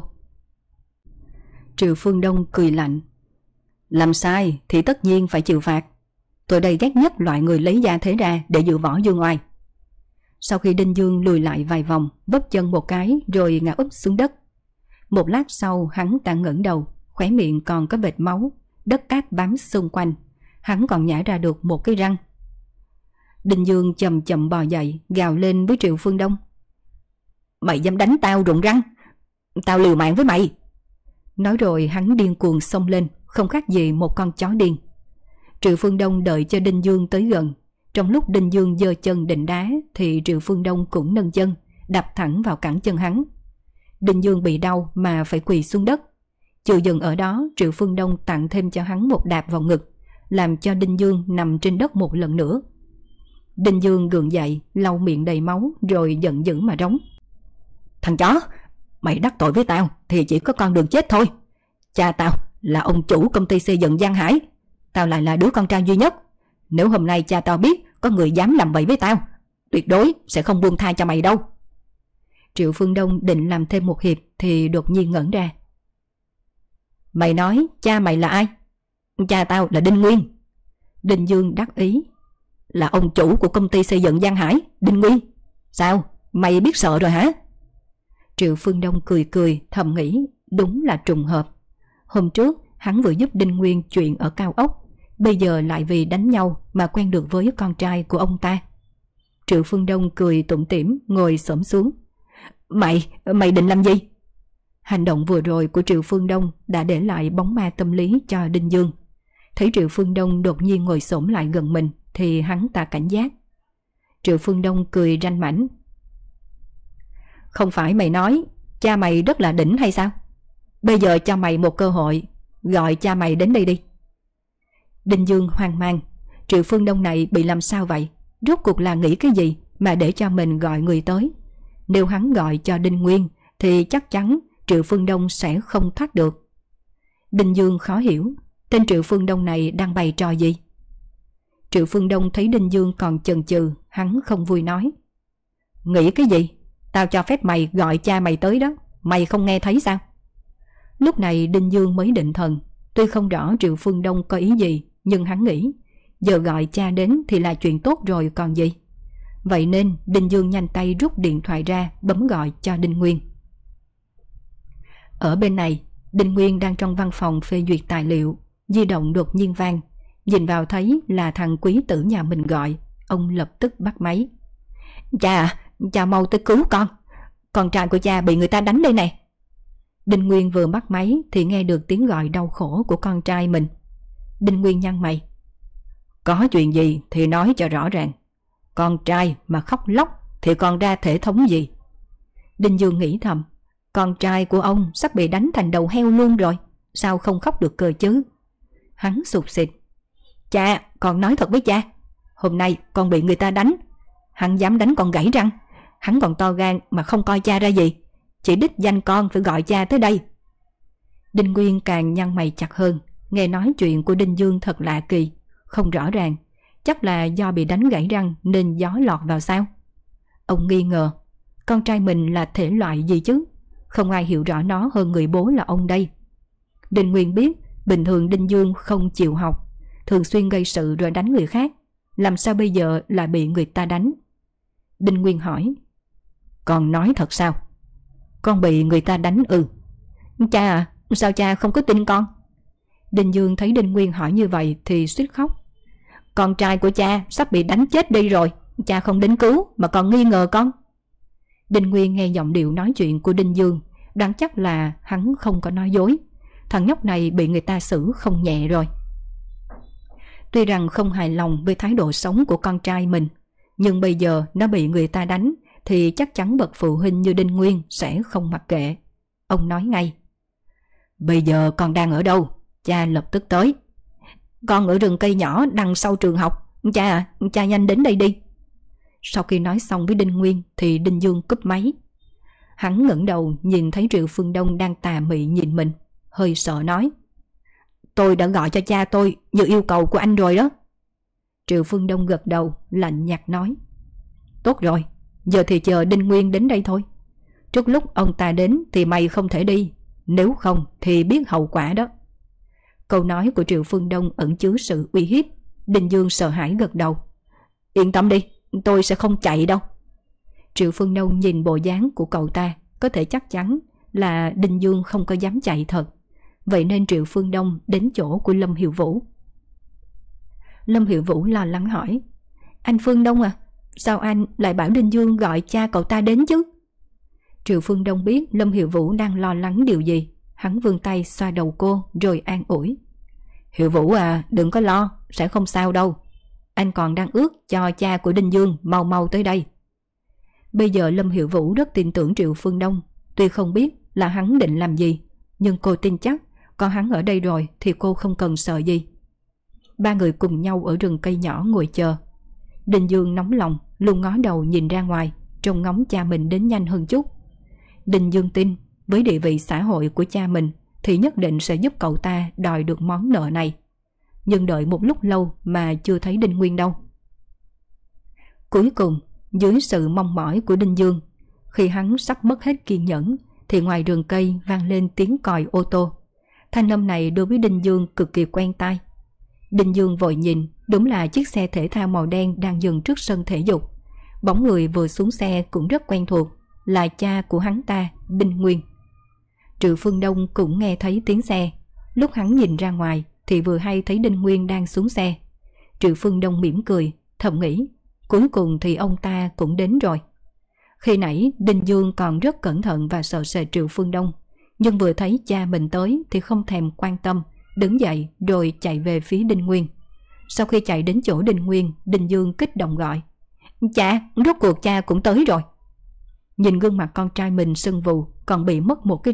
Triệu Phương Đông cười lạnh. Làm sai thì tất nhiên phải chịu phạt. Tôi đây ghét nhất loại người lấy gia thế ra để dự võ dương oai. Sau khi Đinh Dương lùi lại vài vòng, vấp chân một cái rồi ngã úp xuống đất. Một lát sau hắn ta ngẩng đầu, khóe miệng còn có vệt máu, đất cát bám xung quanh. Hắn còn nhả ra được một cái răng. Đinh Dương chậm chậm bò dậy, gào lên với Triệu Phương Đông. Mày dám đánh tao rụng răng? Tao liều mạng với mày. Nói rồi hắn điên cuồng xông lên, không khác gì một con chó điên. Triệu Phương Đông đợi cho Đinh Dương tới gần. Trong lúc Đinh Dương giơ chân định đá thì Triệu Phương Đông cũng nâng chân, đạp thẳng vào cẳng chân hắn. Đinh Dương bị đau mà phải quỳ xuống đất. Chưa dừng ở đó, Triệu Phương Đông tặng thêm cho hắn một đạp vào ngực, làm cho Đinh Dương nằm trên đất một lần nữa. Đinh Dương gượng dậy, lau miệng đầy máu rồi giận dữ mà rống. Thằng chó, mày đắc tội với tao thì chỉ có con đường chết thôi. Cha tao là ông chủ công ty xây dựng Giang Hải, tao lại là đứa con trai duy nhất. Nếu hôm nay cha tao biết có người dám làm vậy với tao, tuyệt đối sẽ không buông tha cho mày đâu. Triệu Phương Đông định làm thêm một hiệp thì đột nhiên ngẩn ra. Mày nói cha mày là ai? Cha tao là Đinh Nguyên. Đinh Dương đắc ý. Là ông chủ của công ty xây dựng Giang Hải, Đinh Nguyên. Sao, mày biết sợ rồi hả? Triệu Phương Đông cười cười thầm nghĩ đúng là trùng hợp. Hôm trước hắn vừa giúp Đinh Nguyên chuyện ở cao ốc, bây giờ lại vì đánh nhau mà quen được với con trai của ông ta. Triệu Phương Đông cười tủm tỉm ngồi xổm xuống. Mày định làm gì? Hành động vừa rồi của Triệu Phương Đông đã để lại bóng ma tâm lý cho Đinh Dương. Thấy Triệu Phương Đông đột nhiên ngồi xổm lại gần mình thì hắn ta cảnh giác. Triệu Phương Đông cười ranh mãnh. Không phải mày nói cha mày rất là đỉnh hay sao? Bây giờ cho mày một cơ hội, gọi cha mày đến đây đi. Đinh Dương hoang mang, Triệu Phương Đông này bị làm sao vậy? Rốt cuộc là nghĩ cái gì mà để cho mình gọi người tới? Nếu hắn gọi cho Đinh Nguyên thì chắc chắn Triệu Phương Đông sẽ không thoát được. Đinh Dương khó hiểu, tên Triệu Phương Đông này đang bày trò gì? Triệu Phương Đông thấy Đinh Dương còn chần chừ, hắn không vui nói. Nghĩ cái gì? Tao cho phép mày gọi cha mày tới đó, mày không nghe thấy sao? Lúc này Đinh Dương mới định thần, tuy không rõ Triệu Phương Đông có ý gì, nhưng hắn nghĩ giờ gọi cha đến thì là chuyện tốt rồi còn gì. Vậy nên Đinh Dương nhanh tay rút điện thoại ra, bấm gọi cho Đinh Nguyên. Ở bên này, Đinh Nguyên đang trong văn phòng phê duyệt tài liệu, di động đột nhiên vang, nhìn vào thấy là thằng quý tử nhà mình gọi, ông lập tức bắt máy. Cha mau tới cứu con trai của cha bị người ta đánh đây nè. Đinh Nguyên vừa bắt máy thì nghe được tiếng gọi đau khổ của con trai mình. Đinh Nguyên nhăn mày. Có chuyện gì thì nói cho rõ ràng. Con trai mà khóc lóc thì còn ra thể thống gì? Đinh Dương nghĩ thầm, con trai của ông sắp bị đánh thành đầu heo luôn rồi, sao không khóc được cơ chứ? Hắn sụt sịt. Cha, con nói thật với cha, hôm nay con bị người ta đánh. Hắn dám đánh con gãy răng. Hắn còn to gan mà không coi cha ra gì, chỉ đích danh con phải gọi cha tới đây. Đinh Nguyên càng nhăn mày chặt hơn, nghe nói chuyện của Đinh Dương thật lạ kỳ, không rõ ràng, chắc là do bị đánh gãy răng nên gió lọt vào sao? Ông nghi ngờ, con trai mình là thể loại gì chứ? Không ai hiểu rõ nó hơn người bố là ông đây. Đinh Nguyên biết bình thường Đinh Dương không chịu học, thường xuyên gây sự rồi đánh người khác, làm sao bây giờ lại bị người ta đánh? Đinh Nguyên hỏi. Con nói thật sao? Con bị người ta đánh ư? Cha à, sao cha không có tin con? Đinh Dương thấy Đinh Nguyên hỏi như vậy thì suýt khóc. Con trai của cha sắp bị đánh chết đi rồi, cha không đến cứu mà còn nghi ngờ con. Đinh Nguyên nghe giọng điệu nói chuyện của Đinh Dương, đoán chắc là hắn không có nói dối. Thằng nhóc này bị người ta xử không nhẹ rồi. Tuy rằng không hài lòng với thái độ sống của con trai mình, nhưng bây giờ nó bị người ta đánh thì chắc chắn bậc phụ huynh như Đinh Nguyên sẽ không mặc kệ. Ông nói ngay. Bây giờ con đang ở đâu? Cha lập tức tới. Con ở rừng cây nhỏ đằng sau trường học. Cha à, cha nhanh đến đây đi. Sau khi nói xong với Đinh Nguyên thì Đinh Dương cúp máy. Hắn ngẩng đầu nhìn thấy Triệu Phương Đông đang tà mị nhìn mình, hơi sợ nói. Tôi đã gọi cho cha tôi như yêu cầu của anh rồi đó. Triệu Phương Đông gật đầu, lạnh nhạt nói. Tốt rồi, giờ thì chờ Đinh Nguyên đến đây thôi. Trước lúc ông ta đến thì mày không thể đi, nếu không thì biết hậu quả đó. Câu nói của Triệu Phương Đông ẩn chứa sự uy hiếp. Đinh Dương sợ hãi gật đầu. Yên tâm đi, tôi sẽ không chạy đâu. Triệu Phương Đông nhìn bộ dáng của cậu ta, có thể chắc chắn là Đinh Dương không có dám chạy thật. Vậy nên Triệu Phương Đông đến chỗ của Lâm Hiểu Vũ. Lâm Hiểu Vũ lo lắng hỏi. Anh Phương Đông à, sao anh lại bảo Đinh Dương gọi cha cậu ta đến chứ? Triệu Phương Đông biết Lâm Hiểu Vũ đang lo lắng điều gì. Hắn vươn tay xoa đầu cô rồi an ủi. Hiểu Vũ à, đừng có lo, sẽ không sao đâu. Anh còn đang ước cho cha của Đinh Dương mau mau tới đây. Bây giờ Lâm Hiểu Vũ rất tin tưởng Triệu Phương Đông. Tuy không biết là hắn định làm gì, nhưng cô tin chắc có hắn ở đây rồi thì cô không cần sợ gì. Ba người cùng nhau ở rừng cây nhỏ ngồi chờ. Đinh Dương nóng lòng, luôn ngó đầu nhìn ra ngoài, trông ngóng cha mình đến nhanh hơn chút. Đinh Dương tin với địa vị xã hội của cha mình thì nhất định sẽ giúp cậu ta đòi được món nợ này. Nhưng đợi một lúc lâu mà chưa thấy Đinh Nguyên đâu. Cuối cùng, dưới sự mong mỏi của Đinh Dương, khi hắn sắp mất hết kiên nhẫn thì ngoài rừng cây vang lên tiếng còi ô tô. Thanh âm này đối với Đinh Dương cực kỳ quen tai. Đinh Dương vội nhìn, đúng là chiếc xe thể thao màu đen đang dừng trước sân thể dục. Bóng người vừa xuống xe cũng rất quen thuộc, là cha của hắn ta, Đinh Nguyên. Triệu Phương Đông cũng nghe thấy tiếng xe. Lúc hắn nhìn ra ngoài thì vừa hay thấy Đinh Nguyên đang xuống xe. Triệu Phương Đông mỉm cười, thầm nghĩ, cuối cùng thì ông ta cũng đến rồi. Khi nãy Đinh Dương còn rất cẩn thận và sợ sệt Triệu Phương Đông, nhưng vừa thấy cha mình tới thì không thèm quan tâm, đứng dậy rồi chạy về phía Đinh Nguyên. Sau khi chạy đến chỗ Đinh Nguyên, Đinh Dương kích động gọi. Cha, rốt cuộc cha cũng tới rồi. Nhìn gương mặt con trai mình sưng vù, còn bị mất một cái răng,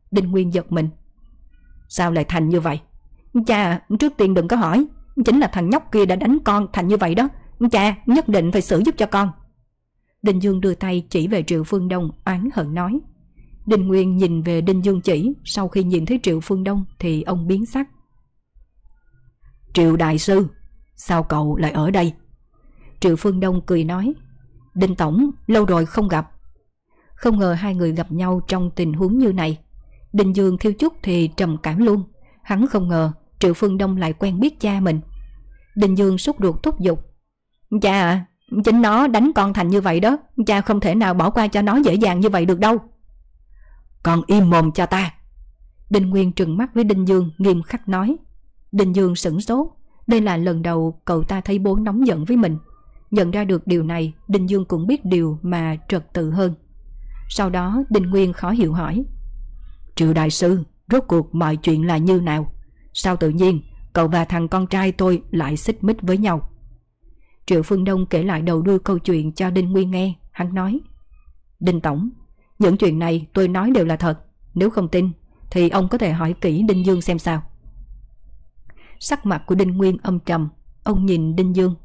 Đinh Nguyên giật mình. Sao lại thành như vậy? Cha, trước tiên đừng có hỏi. Chính là thằng nhóc kia đã đánh con thành như vậy đó. Cha nhất định phải xử giúp cho con. Đinh Dương đưa tay chỉ về Triệu Phương Đông, oán hận nói. Đinh Nguyên nhìn về Đinh Dương chỉ, sau khi nhìn thấy Triệu Phương Đông thì ông biến sắc. Triệu đại sư, sao cậu lại ở đây? Triệu Phương Đông cười nói. Đinh tổng, lâu rồi không gặp. Không ngờ hai người gặp nhau trong tình huống như này. Đinh Dương thiếu chút thì trầm cảm luôn. Hắn không ngờ Triệu Phương Đông lại quen biết cha mình. Đinh Dương sốt ruột thúc giục. Cha à, chính nó đánh con thành như vậy đó. Cha không thể nào bỏ qua cho nó dễ dàng như vậy được đâu. Con im mồm cho ta. Đinh Nguyên trừng mắt với Đinh Dương, nghiêm khắc nói. Đinh Dương sửng sốt. Đây là lần đầu cậu ta thấy bố nóng giận với mình. Nhận ra được điều này, Đinh Dương cũng biết điều mà trật tự hơn. Sau đó Đinh Nguyên khó hiểu hỏi. Triệu đại sư, rốt cuộc mọi chuyện là như nào? Sao tự nhiên cậu và thằng con trai tôi lại xích mích với nhau? Triệu Phương Đông kể lại đầu đuôi câu chuyện cho Đinh Nguyên nghe. Hắn nói. Đinh tổng, những chuyện này tôi nói đều là thật. Nếu không tin thì ông có thể hỏi kỹ Đinh Dương xem sao. Sắc mặt của Đinh Nguyên âm trầm. Ông nhìn Đinh Dương.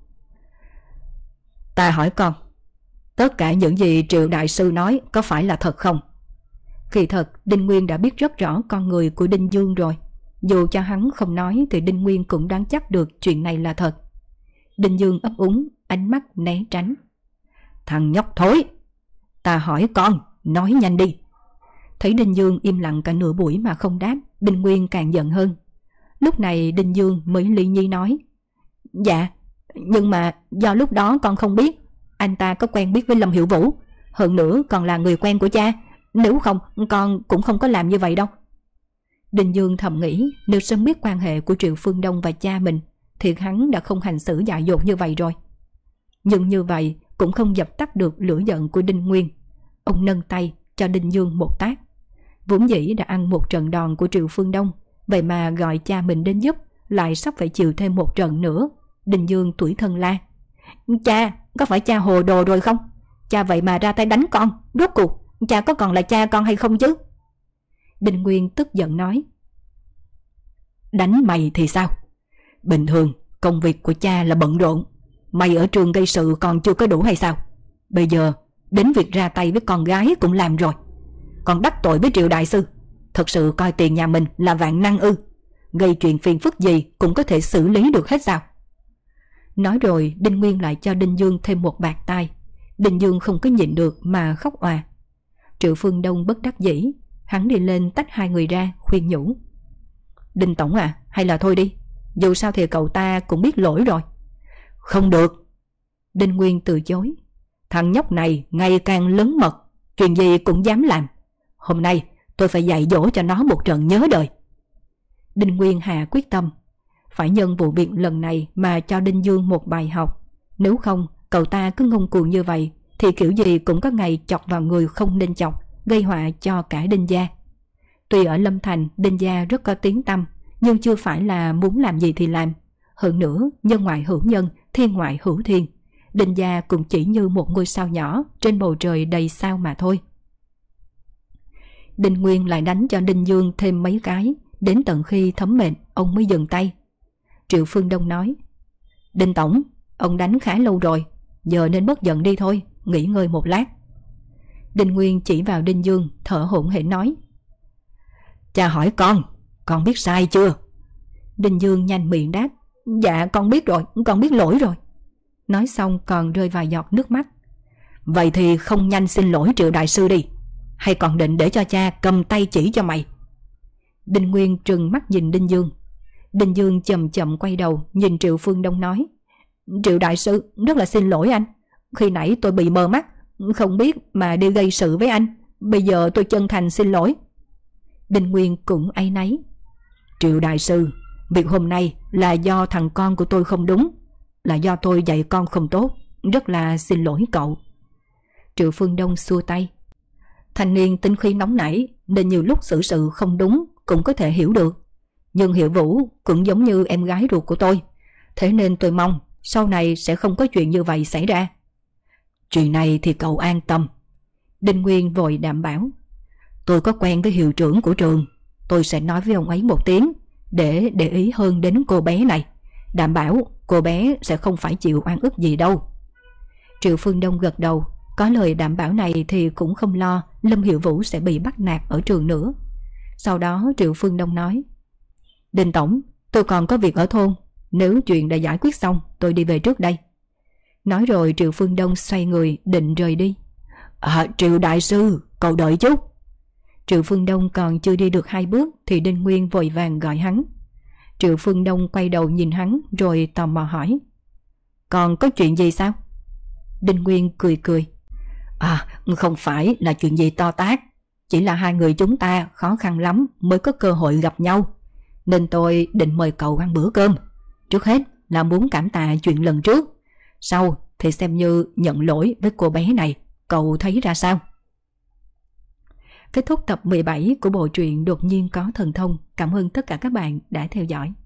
Ta hỏi con, tất cả những gì Triệu đại sư nói có phải là thật không? Kỳ thật Đinh Nguyên đã biết rất rõ con người của Đinh Dương rồi. Dù cho hắn không nói thì Đinh Nguyên cũng đoán chắc được chuyện này là thật. Đinh Dương ấp úng, ánh mắt né tránh. Thằng nhóc thối, ta hỏi con, nói nhanh đi. Thấy Đinh Dương im lặng cả nửa buổi mà không đáp, Đinh Nguyên càng giận hơn. Lúc này Đinh Dương mới lý nhi nói. Dạ, nhưng mà do lúc đó con không biết anh ta có quen biết với Lâm Hiểu Vũ. Hơn nữa còn là người quen của cha. Nếu không con cũng không có làm như vậy đâu. Đinh Dương thầm nghĩ, nếu sớm biết quan hệ của Triệu Phương Đông và cha mình thì hắn đã không hành xử dại dột như vậy rồi. Nhưng như vậy cũng không dập tắt được lửa giận của Đinh Nguyên. Ông nâng tay cho Đinh Dương một tát. Vốn dĩ đã ăn một trận đòn của Triệu Phương Đông, vậy mà gọi cha mình đến giúp, lại sắp phải chịu thêm một trận nữa. Đinh Dương tủi thân la. Cha, có phải cha hồ đồ rồi không? Cha vậy mà ra tay đánh con. Rốt cuộc cha có còn là cha con hay không chứ? Đinh Nguyên tức giận nói. Đánh mày thì sao? Bình thường công việc của cha là bận rộn. Mày ở trường gây sự còn chưa có đủ hay sao? Bây giờ đến việc ra tay với con gái cũng làm rồi. Còn đắc tội với Triệu đại sư, thật sự coi tiền nhà mình là vạn năng ư? Gây chuyện phiền phức gì cũng có thể xử lý được hết sao? Nói rồi Đinh Nguyên lại cho Đinh Dương thêm một bạt tai. Đinh Dương không có nhịn được mà khóc òa. Triệu Phương Đông bất đắc dĩ. Hắn đi lên tách hai người ra khuyên nhủ. Đinh tổng à, hay là thôi đi. Dù sao thì cậu ta cũng biết lỗi rồi. Không được. Đinh Nguyên từ chối. Thằng nhóc này ngày càng lớn mật, chuyện gì cũng dám làm. Hôm nay tôi phải dạy dỗ cho nó một trận nhớ đời. Đinh Nguyên hạ quyết tâm phải nhân vụ việc lần này mà cho Đinh Dương một bài học. Nếu không cậu ta cứ ngông cuồng như vậy thì kiểu gì cũng có ngày chọc vào người không nên chọc, gây họa cho cả Đinh gia. Tuy ở Lâm Thành Đinh gia rất có tiếng tăm, nhưng chưa phải là muốn làm gì thì làm. Hơn nữa nhân ngoại hữu nhân, thiên ngoại hữu thiên. Đinh gia cũng chỉ như một ngôi sao nhỏ trên bầu trời đầy sao mà thôi. Đinh Nguyên lại đánh cho Đinh Dương thêm mấy cái, đến tận khi thấm mệt ông mới dừng tay. Triệu Phương Đông nói. Đinh tổng, ông đánh khá lâu rồi, giờ nên bớt giận đi thôi, nghỉ ngơi một lát. Đinh Nguyên chỉ vào Đinh Dương thở hổn hển nói. Cha hỏi con biết sai chưa? Đinh Dương nhanh miệng đáp. Dạ con biết rồi, con biết lỗi rồi. Nói xong còn rơi vài giọt nước mắt. Vậy thì không nhanh xin lỗi Triệu đại sư đi, hay còn định để cho cha cầm tay chỉ cho mày? Đinh Nguyên trừng mắt nhìn Đinh Dương. Đinh Dương chậm chậm quay đầu nhìn Triệu Phương Đông nói. Triệu đại sư, rất là xin lỗi anh. Khi nãy tôi bị mờ mắt, không biết mà đi gây sự với anh. Bây giờ tôi chân thành xin lỗi. Đinh Nguyên cũng áy náy. Triệu đại sư, việc hôm nay là do thằng con của tôi không đúng, là do tôi dạy con không tốt, rất là xin lỗi cậu. Triệu Phương Đông xua tay. Thanh niên tính khí nóng nảy nên nhiều lúc xử sự không đúng cũng có thể hiểu được. Nhưng Hiểu Vũ cũng giống như em gái ruột của tôi, thế nên tôi mong sau này sẽ không có chuyện như vậy xảy ra. Chuyện này thì cậu an tâm. Đinh Nguyên vội đảm bảo. Tôi có quen với hiệu trưởng của trường. Tôi sẽ nói với ông ấy một tiếng để ý hơn đến cô bé này. Đảm bảo cô bé sẽ không phải chịu oan ức gì đâu. Triệu Phương Đông gật đầu. Có lời đảm bảo này thì cũng không lo Lâm Hiểu Vũ sẽ bị bắt nạt ở trường nữa. Sau đó Triệu Phương Đông nói: Đinh tổng, tôi còn có việc ở thôn. Nếu chuyện đã giải quyết xong, tôi đi về trước đây. Nói rồi Triệu Phương Đông xoay người định rời đi. Triệu đại sư, cậu đợi chút. Triệu Phương Đông còn chưa đi được 2 bước thì Đinh Nguyên vội vàng gọi hắn. Triệu Phương Đông quay đầu nhìn hắn rồi tò mò hỏi: Còn có chuyện gì sao? Đinh Nguyên cười cười: Không phải là chuyện gì to tát, chỉ là hai người chúng ta khó khăn lắm mới có cơ hội gặp nhau, nên tôi định mời cậu ăn bữa cơm. Trước hết là muốn cảm tạ chuyện lần trước, sau thì xem như nhận lỗi với cô bé này. Cậu thấy ra sao? Kết thúc tập 17 của bộ truyện Đột nhiên có thần thông. Cảm ơn tất cả các bạn đã theo dõi.